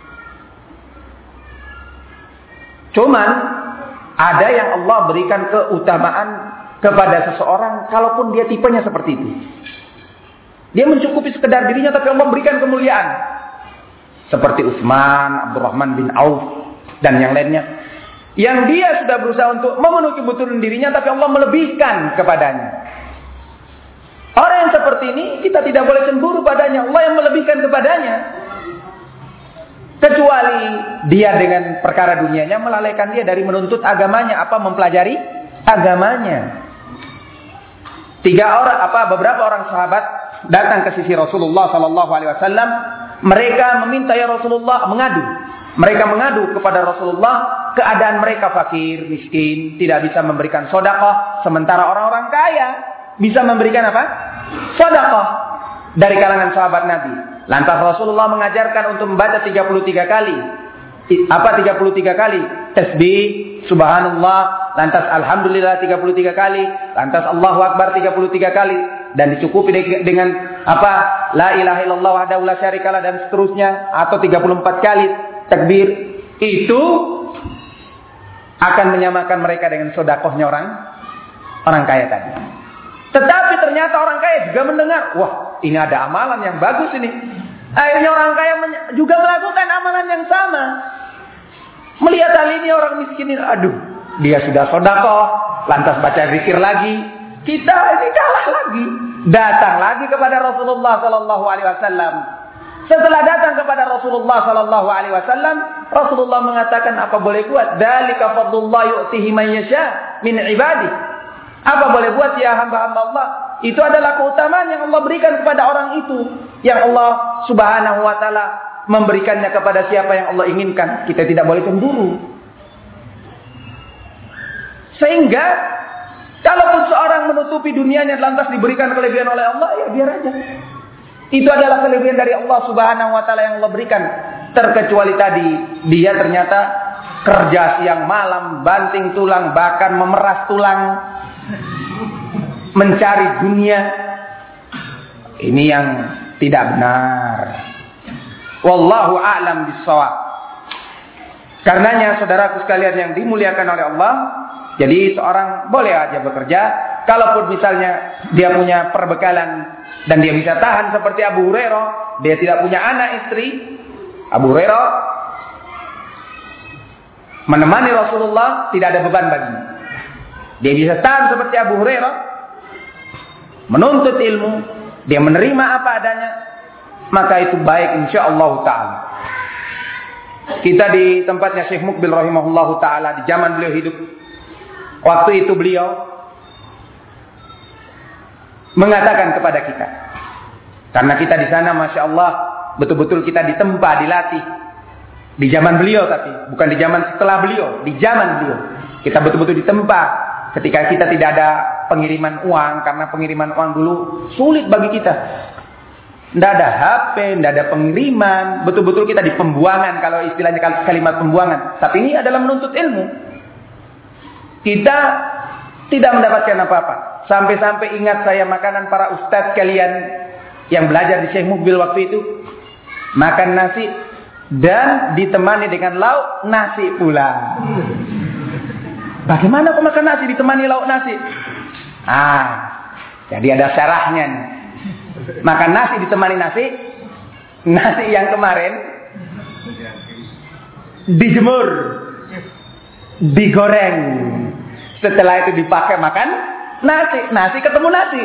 S1: Cuman ada yang Allah berikan keutamaan kepada seseorang kalaupun dia tipenya seperti itu. Dia mencukupi sekedar dirinya tapi Allah berikan kemuliaan. Seperti Utsman, Abdurrahman bin Auf dan yang lainnya. Yang dia sudah berusaha untuk memenuhi kebutuhan dirinya tapi Allah melebihkan kepadanya. Orang yang seperti ini kita tidak boleh cemburu padanya. Allah yang melebihkan kepadanya. Kecuali dia dengan perkara dunianya melalaikan dia dari menuntut agamanya, mempelajari agamanya. Beberapa orang sahabat datang ke sisi Rasulullah sallallahu alaihi wasallam, mereka meminta ya Rasulullah, mereka mengadu kepada Rasulullah keadaan mereka fakir, miskin, tidak bisa memberikan sedekah, sementara orang-orang kaya bisa memberikan sedekah dari kalangan sahabat Nabi. Lantas Rasulullah mengajarkan untuk membaca 33 kali. 33 kali tasbih, subhanallah, lantas alhamdulillah 33 kali, lantas Allahu akbar 33 kali dan dicukupi dengan la ilaha illallah wahdahu la syarikalah dan seterusnya atau 34 kali takbir. Itu akan menyamakan mereka dengan sedekahnya orang kaya tadi. Tetapi ternyata orang kaya juga mendengar, wah ini ada amalan yang bagus ini. Akhirnya orang kaya juga melakukan amalan yang sama. Melihat hal ini orang miskin ini, aduh, dia sudah sedekah, lantas baca zikir lagi. Kita ini kalah lagi. Datang lagi kepada Rasulullah sallallahu alaihi wasallam. Setelah datang kepada Rasulullah sallallahu alaihi wasallam, Rasulullah mengatakan, apa boleh buat? Dzalika fadlullah yu'tihi man yasha min ibadihi. Apa boleh buat ya hamba-hamba Allah? Itu adalah keutamaan yang Allah berikan kepada orang itu. Yang Allah Subhanahu wa ta'ala memberikannya kepada siapa yang Allah inginkan. Kita tidak boleh cemburu. Sehingga kalaupun seorang menutupi dunianya lantas diberikan kelebihan oleh Allah, ya biar aja. Itu adalah kelebihan dari Allah Subhanahu wa ta'ala yang Allah berikan. Terkecuali tadi dia ternyata kerja siang malam, banting tulang, bahkan memeras tulang, mencari dunia. Ini yang tidak benar. Wallahu a'lam bissawab. Karenanya saudaraku sekalian yang dimuliakan oleh Allah, jadi seorang boleh aja bekerja kalaupun misalnya dia punya perbekalan dan dia bisa tahan seperti Abu Hurairah, dia tidak punya anak istri. Abu Hurairah menemani Rasulullah tidak ada beban baginya. Dia bisa tahan seperti Abu Hurairah, menuntut ilmu, dia menerima apa adanya, maka itu baik insyaallah ta'ala. Kita di tempatnya Syekh Mukbil rahimahullahu ta'ala di zaman beliau hidup. Waktu itu beliau mengatakan kepada kita, karena kita di sana Masya Allah betul-betul kita ditempa, dilatih di zaman beliau, tapi bukan di zaman setelah beliau, di zaman beliau kita betul-betul ditempa. Ketika kita tidak ada pengiriman uang, karena pengiriman uang dulu sulit bagi kita. Tidak ada HP, tidak ada pengiriman. Betul-betul kita di pembuangan, kalau istilahnya kalimat pembuangan. Tapi ini adalah menuntut ilmu. Kita tidak mendapatkan apa-apa. Sampai-sampai ingat saya makanan para ustadz kalian yang belajar di Syekh Mukbil waktu itu. Makan nasi dan ditemani dengan lauk nasi pula. Bagaimana kau makan nasi ditemani lauk nasi? Jadi ada syarahnya nih. Makan nasi ditemani nasi. Nasi yang kemarin dijemur, digoreng. Setelah itu dipakai makan nasi. Nasi ketemu nasi.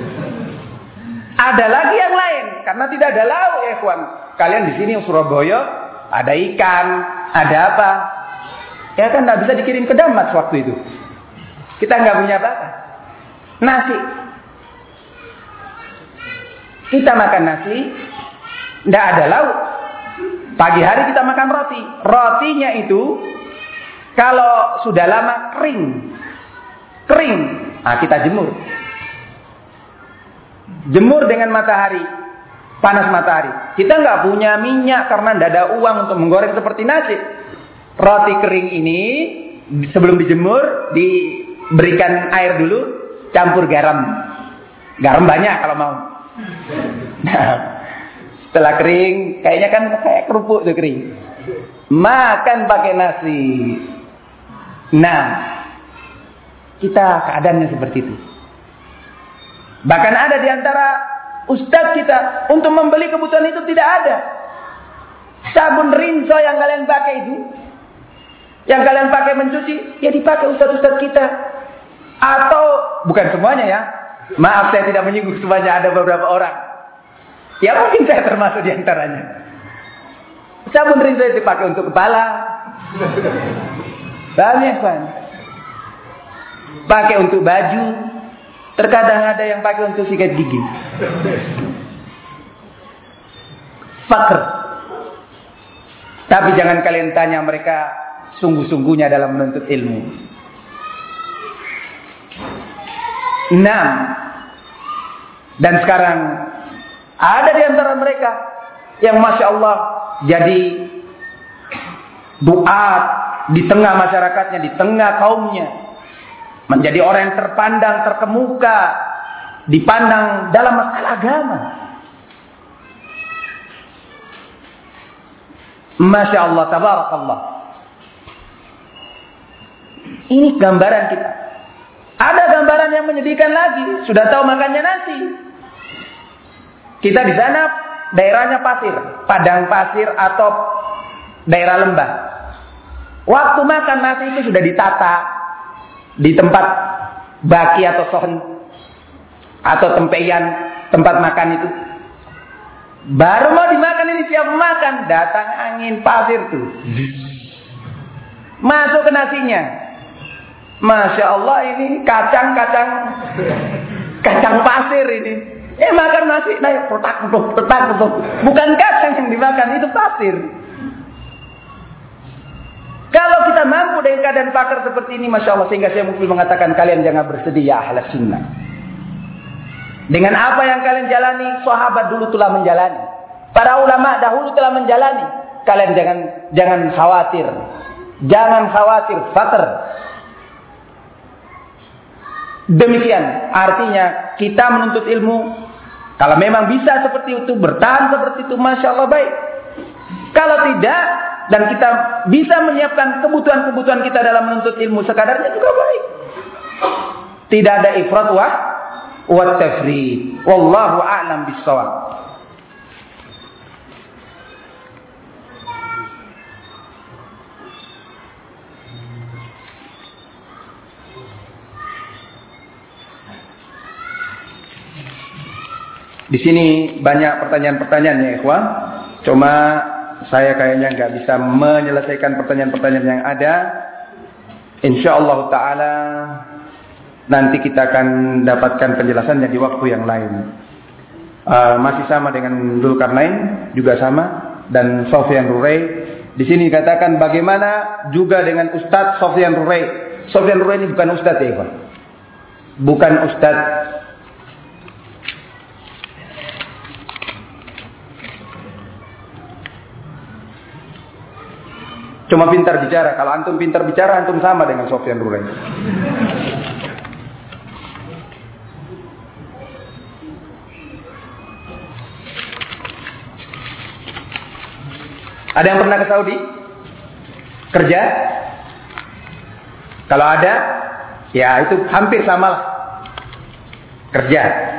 S1: Ada lagi yang lain karena tidak ada lauk ya kawan. Kalian di sini Surabaya ada ikan, ada apa? Ya kan tidak bisa dikirim ke Damas waktu itu. Kita nggak punya apa-apa. Nasi. Kita makan nasi, tidak ada lauk. Pagi hari kita makan roti. Rotinya itu kalau sudah lama kering. Kita jemur. Jemur dengan matahari. panas matahari. Kita nggak punya minyak karena tidak ada uang untuk menggoreng seperti nasi. Roti kering ini sebelum dijemur diberikan air dulu, campur garam. Garam banyak kalau mau. Nah, setelah kering, kayaknya kan kayak kerupuk tuh kering. Makan pakai nasi. Nah, kita keadaannya seperti itu. Bahkan ada di antara ustadz kita untuk membeli kebutuhan itu tidak ada. Sabun rinso yang kalian pakai itu, yang kalian pakai mencuci, ya dipakai ustadz-ustadz kita. Atau bukan semuanya ya. Maaf saya tidak menyinggung semuanya, ada beberapa orang. Ya mungkin saya termasuk di antaranya. Sabun rinso itu dipakai untuk kepala. Banyak kan. Pakai untuk baju. Terkadang ada yang pakai untuk sikat gigi. Fakir. Tapi jangan kalian tanya mereka sungguh-sungguhnya dalam menuntut ilmu. 6. Dan sekarang ada di antara mereka yang Masya Allah jadi duat di tengah masyarakatnya, di tengah kaumnya. Menjadi orang yang terpandang, terkemuka, dipandang dalam masalah agama. Masya Allah, tabarakallah. Ini gambaran kita. Ada gambaran yang menyedihkan lagi. Sudah tahu makannya nasi. Kita di sana daerahnya pasir, padang pasir atau daerah lembah. Waktu makan nasi itu sudah ditata di tempat baki atau sohn atau tempeyan tempat makan itu. Baru mau dimakan ini siap makan, datang angin pasir tuh. Masuk ke nasinya. Masya Allah ini kacang pasir ini. Makan nasi, naik petak. Bukan kacang yang dimakan, itu pasir. Kalau kita mampu dengan keadaan fakir seperti ini, Masya Allah, sehingga saya mungkin mengatakan kalian jangan bersedih ya ahli sunnah. Dengan apa yang kalian jalani, sahabat dulu telah menjalani. Para ulama dahulu telah menjalani. Kalian jangan khawatir. Jangan khawatir, fakir. Demikian artinya kita menuntut ilmu. Kalau memang bisa seperti itu, bertahan seperti itu, Masya Allah baik. Kalau tidak, dan kita bisa menyiapkan kebutuhan-kebutuhan kita dalam menuntut ilmu sekadarnya juga baik. Tidak ada ifrat wa tafrid. Wallahu a'lam bishawab. Di sini banyak pertanyaan-pertanyaan ya ikhwan. Cuma saya kayaknya nggak bisa menyelesaikan pertanyaan-pertanyaan yang ada. Insyaallah taala nanti kita akan dapatkan penjelasannya di waktu yang lain. Masih sama dengan Dzulkarnain, juga sama, dan Sofyan Rurai. Di sini dikatakan bagaimana juga dengan Ustadz Sofyan Rurai. Sofyan Rurai ini bukan Ustadz ya ikhwan. Bukan Ustadz. Cuma pintar bicara. Kalau antum pintar bicara, antum sama dengan Sofyan Rurai. Ada yang pernah ke Saudi? Kerja? Kalau ada, ya itu hampir sama lah. Kerja.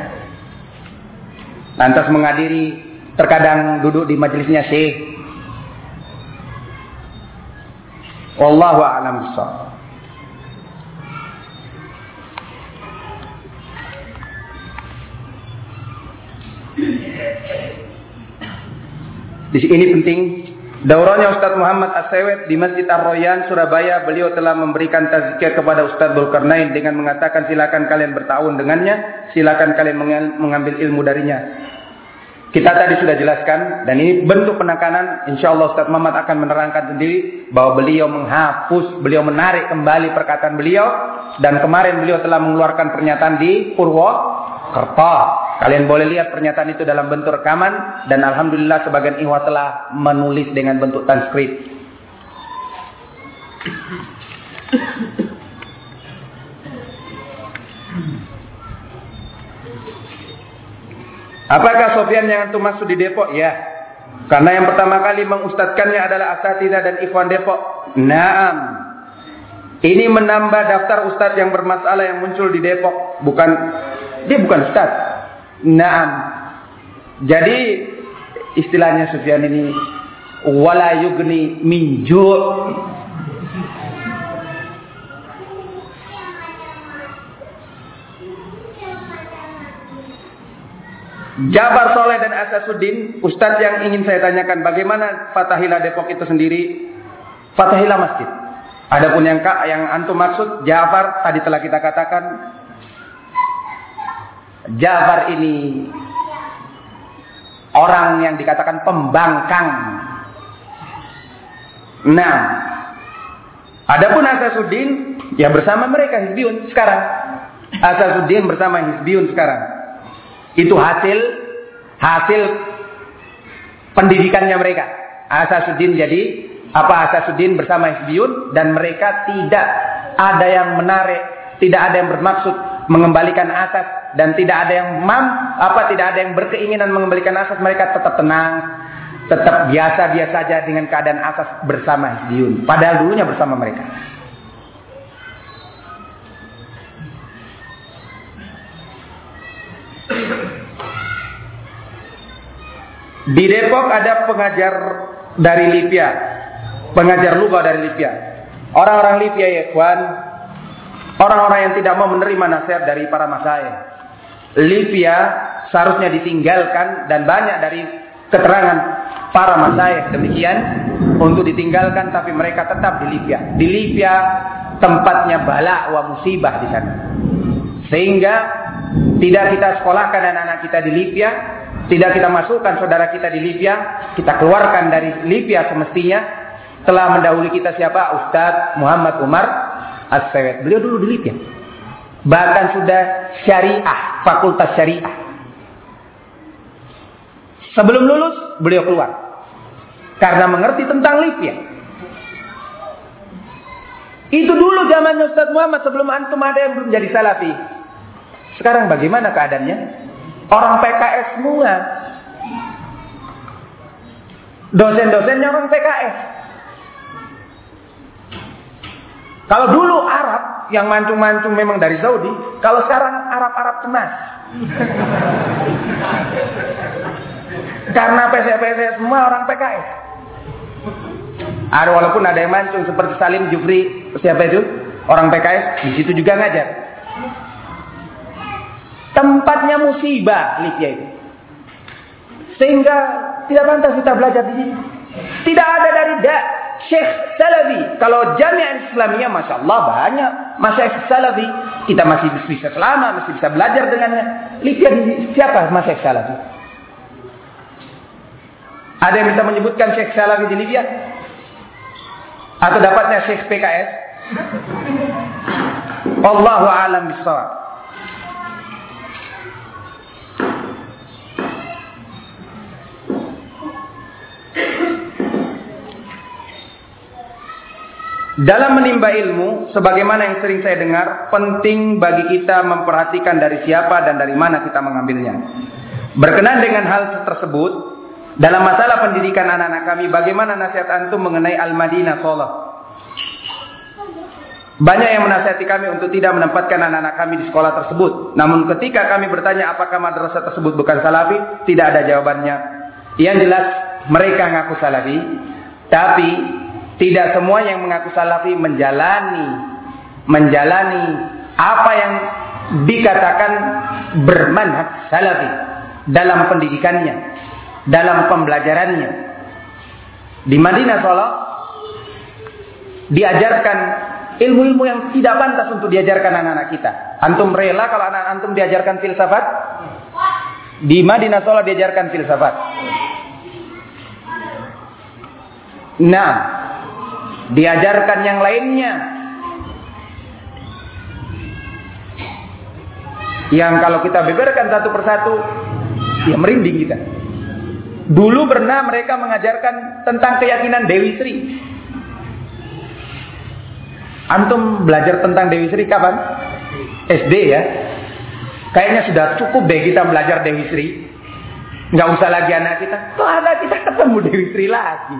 S1: Lantas menghadiri, terkadang duduk di majelisnya syekh. Wallahu a'lam bishawab. Di sini penting, daurahnya Ustaz Muhammad As-Sewet di Masjid Ar-Royan, Surabaya, beliau telah memberikan tazkiyah kepada Ustaz Dzulkarnain dengan mengatakan silakan kalian bertahun dengannya, silakan kalian mengambil ilmu darinya. Kita tadi sudah jelaskan, dan ini bentuk penekanan. InsyaAllah Ustaz Muhammad akan menerangkan sendiri bahwa beliau menghapus, beliau menarik kembali perkataan beliau, dan kemarin beliau telah mengeluarkan pernyataan di Purwokerto. Kalian boleh lihat pernyataan itu dalam bentuk rekaman, dan alhamdulillah sebagian ikhwah telah menulis dengan bentuk transkrip. Apakah Sofyan yang antum maksud di Depok? Ya. Karena yang pertama kali mengustadkannya adalah asatidzah dan ikhwan Depok. Naam. Ini menambah daftar ustadz yang bermasalah yang muncul di Depok. Dia bukan ustadz. Naam. Jadi istilahnya Sufyan ini wala yugni min ju'. Jabar Soleh dan Asasuddin, ustadz yang ingin saya tanyakan, bagaimana Fatahillah Depok itu sendiri? Fatahillah masjid. Adapun yang antum maksud Ja'far, tadi telah kita katakan, Ja'far ini orang yang dikatakan pembangkang. Nah, adapun Asasuddin, ya bersama mereka Hizbiyun sekarang. Asasuddin bersama Hizbiyun sekarang. Itu hasil pendidikannya mereka. Asasuddin Asasuddin bersama Hizbiyun, dan mereka tidak ada yang menarik, tidak ada yang bermaksud mengembalikan asas, dan tidak ada yang tidak ada yang berkeinginan mengembalikan asas. Mereka tetap tenang, tetap biasa-biasa saja dengan keadaan asas bersama Hizbiyun. Padahal dulunya bersama mereka. Di Depok ada pengajar dari Libya, pengajar lugah dari Libya. Orang-orang Libya ya ikhwan, orang-orang yang tidak mau menerima nasihat dari para masyayikh. Libya seharusnya ditinggalkan, dan banyak dari keterangan para masyayikh demikian untuk ditinggalkan, tapi mereka tetap di Libya. Di Libya tempatnya bala wa musibah di sana. Sehingga tidak kita sekolahkan anak-anak kita di Libya, tidak kita masukkan saudara kita di Libya, kita keluarkan dari Libya semestinya. Telah mendahului kita siapa? Ustadz Muhammad Umar As-Sewet. Beliau dulu di Libya. Bahkan sudah syariah, fakultas syariah. Sebelum lulus, beliau keluar. Karena mengerti tentang Libya. Itu dulu zamannya Ustadz Muhammad, sebelum antum ada yang belum jadi salafi. Sekarang bagaimana keadaannya? Orang PKS semua. Dosen-dosennya orang PKS. Kalau dulu Arab yang mancung-mancung memang dari Saudi, kalau sekarang Arab-Arab tunas. Karena PC semua orang PKS. Ada, walaupun ada yang mancung seperti Salim Jufri, siapa itu? Orang PKS, di situ juga ngajar. Tempatnya musibah Libya itu. Sehingga tidak pantas kita belajar di sini. Tidak ada dari Syekh Salafi. Kalau Jami'ah Islamiyah, Masya Allah banyak Masyaikh Salafi. Kita masih bisa selamat, masih bisa belajar dengannya. Libya siapa Masyaikh Salafi? Ada yang bisa menyebutkan Syekh Salafi di Libya? Atau dapatnya Syekh PKS? Wallahu a'lam bishawab. Dalam menimba ilmu, sebagaimana yang sering saya dengar, penting bagi kita memperhatikan dari siapa dan dari mana kita mengambilnya. Berkenaan dengan hal tersebut, dalam masalah pendidikan anak-anak kami, bagaimana nasihat antum mengenai Al-Madinah Sholah? Banyak yang menasihati kami untuk tidak menempatkan anak-anak kami di sekolah tersebut. Namun ketika kami bertanya apakah madrasah tersebut bukan salafi, tidak ada jawabannya. Yang jelas mereka ngaku salafi, tapi tidak semua yang mengaku salafi menjalani apa yang dikatakan bermanhaj salafi dalam pendidikannya, dalam pembelajarannya. Di Madinah Sholah diajarkan ilmu-ilmu yang tidak pantas untuk diajarkan anak-anak kita. Antum rela kalau anak antum diajarkan filsafat? Di Madinah Sholah diajarkan filsafat. Nah, diajarkan yang lainnya. yang kalau kita beberkan satu persatu, ya merinding kita. Dulu pernah mereka mengajarkan tentang keyakinan Dewi Sri. Antum belajar tentang Dewi Sri kapan? SD ya. Kayaknya sudah cukup deh kita belajar Dewi Sri. Nggak usah lagi anak kita. Tuh anak kita ketemu Dewi Sri lagi.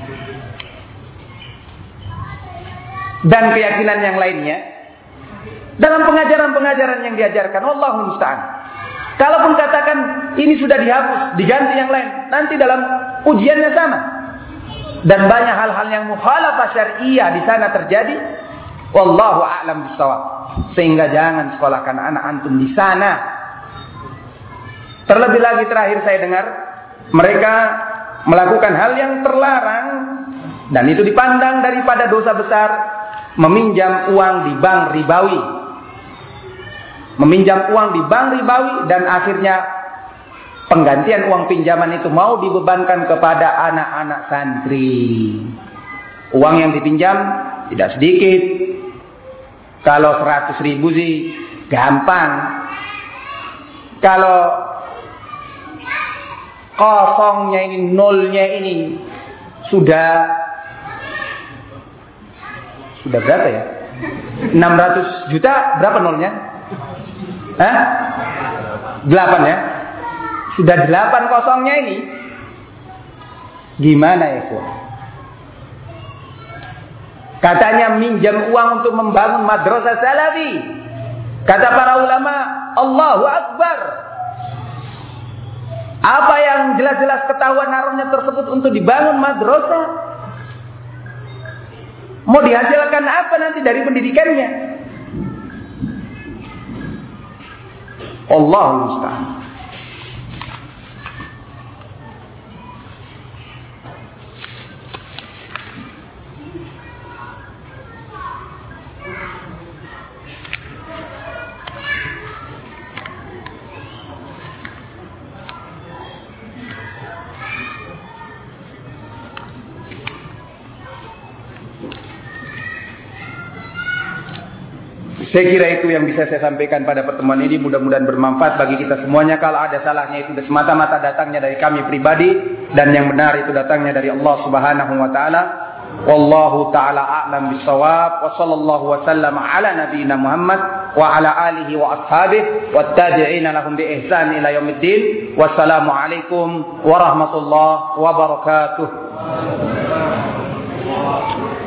S1: Dan keyakinan yang lainnya dalam pengajaran-pengajaran yang diajarkan, Wallahu musta'an. Kalaupun katakan ini sudah dihapus, diganti yang lain, nanti dalam ujiannya sama. Dan banyak hal-hal yang mukhalafah syariah di sana terjadi. Wallahu a'lam bishawab. Sehingga jangan sekolahkan anak antum di sana. Terlebih lagi terakhir saya dengar mereka melakukan hal yang terlarang dan itu dipandang daripada dosa besar, meminjam uang di bank ribawi. Meminjam uang di bank ribawi dan akhirnya penggantian uang pinjaman itu mau dibebankan kepada anak-anak santri. Uang yang dipinjam tidak sedikit. Kalau 100.000 sih gampang. Kalau kosongnya ini, nolnya ini sudah berapa ya? 600 juta, berapa nolnya? 8 ya? Sudah 8 kosongnya ini. Gimana ya, Ikhwan? Katanya minjam uang untuk membangun madrasah salafi. Kata para ulama, Allahu Akbar. Apa yang jelas-jelas ketahuan naruhnya tersebut untuk dibangun madrasah? Mau dihasilkan apa nanti dari pendidikannya? Allahul musta'an. Saya kira itu yang bisa saya sampaikan pada pertemuan ini. Mudah-mudahan bermanfaat bagi kita semuanya. Kalau ada salahnya itu semata-mata datangnya dari kami pribadi, dan yang benar itu datangnya dari Allah Subhanahu wa taala. Wallahu taala a'lam bissawab. Wa sallallahu wa sallama ala nabiyyina Muhammad wa ala alihi wa ashabihi wat tabi'ina lahum bi ihsan ila yaumiddin. Wassalamu alaikum warahmatullahi wabarakatuh.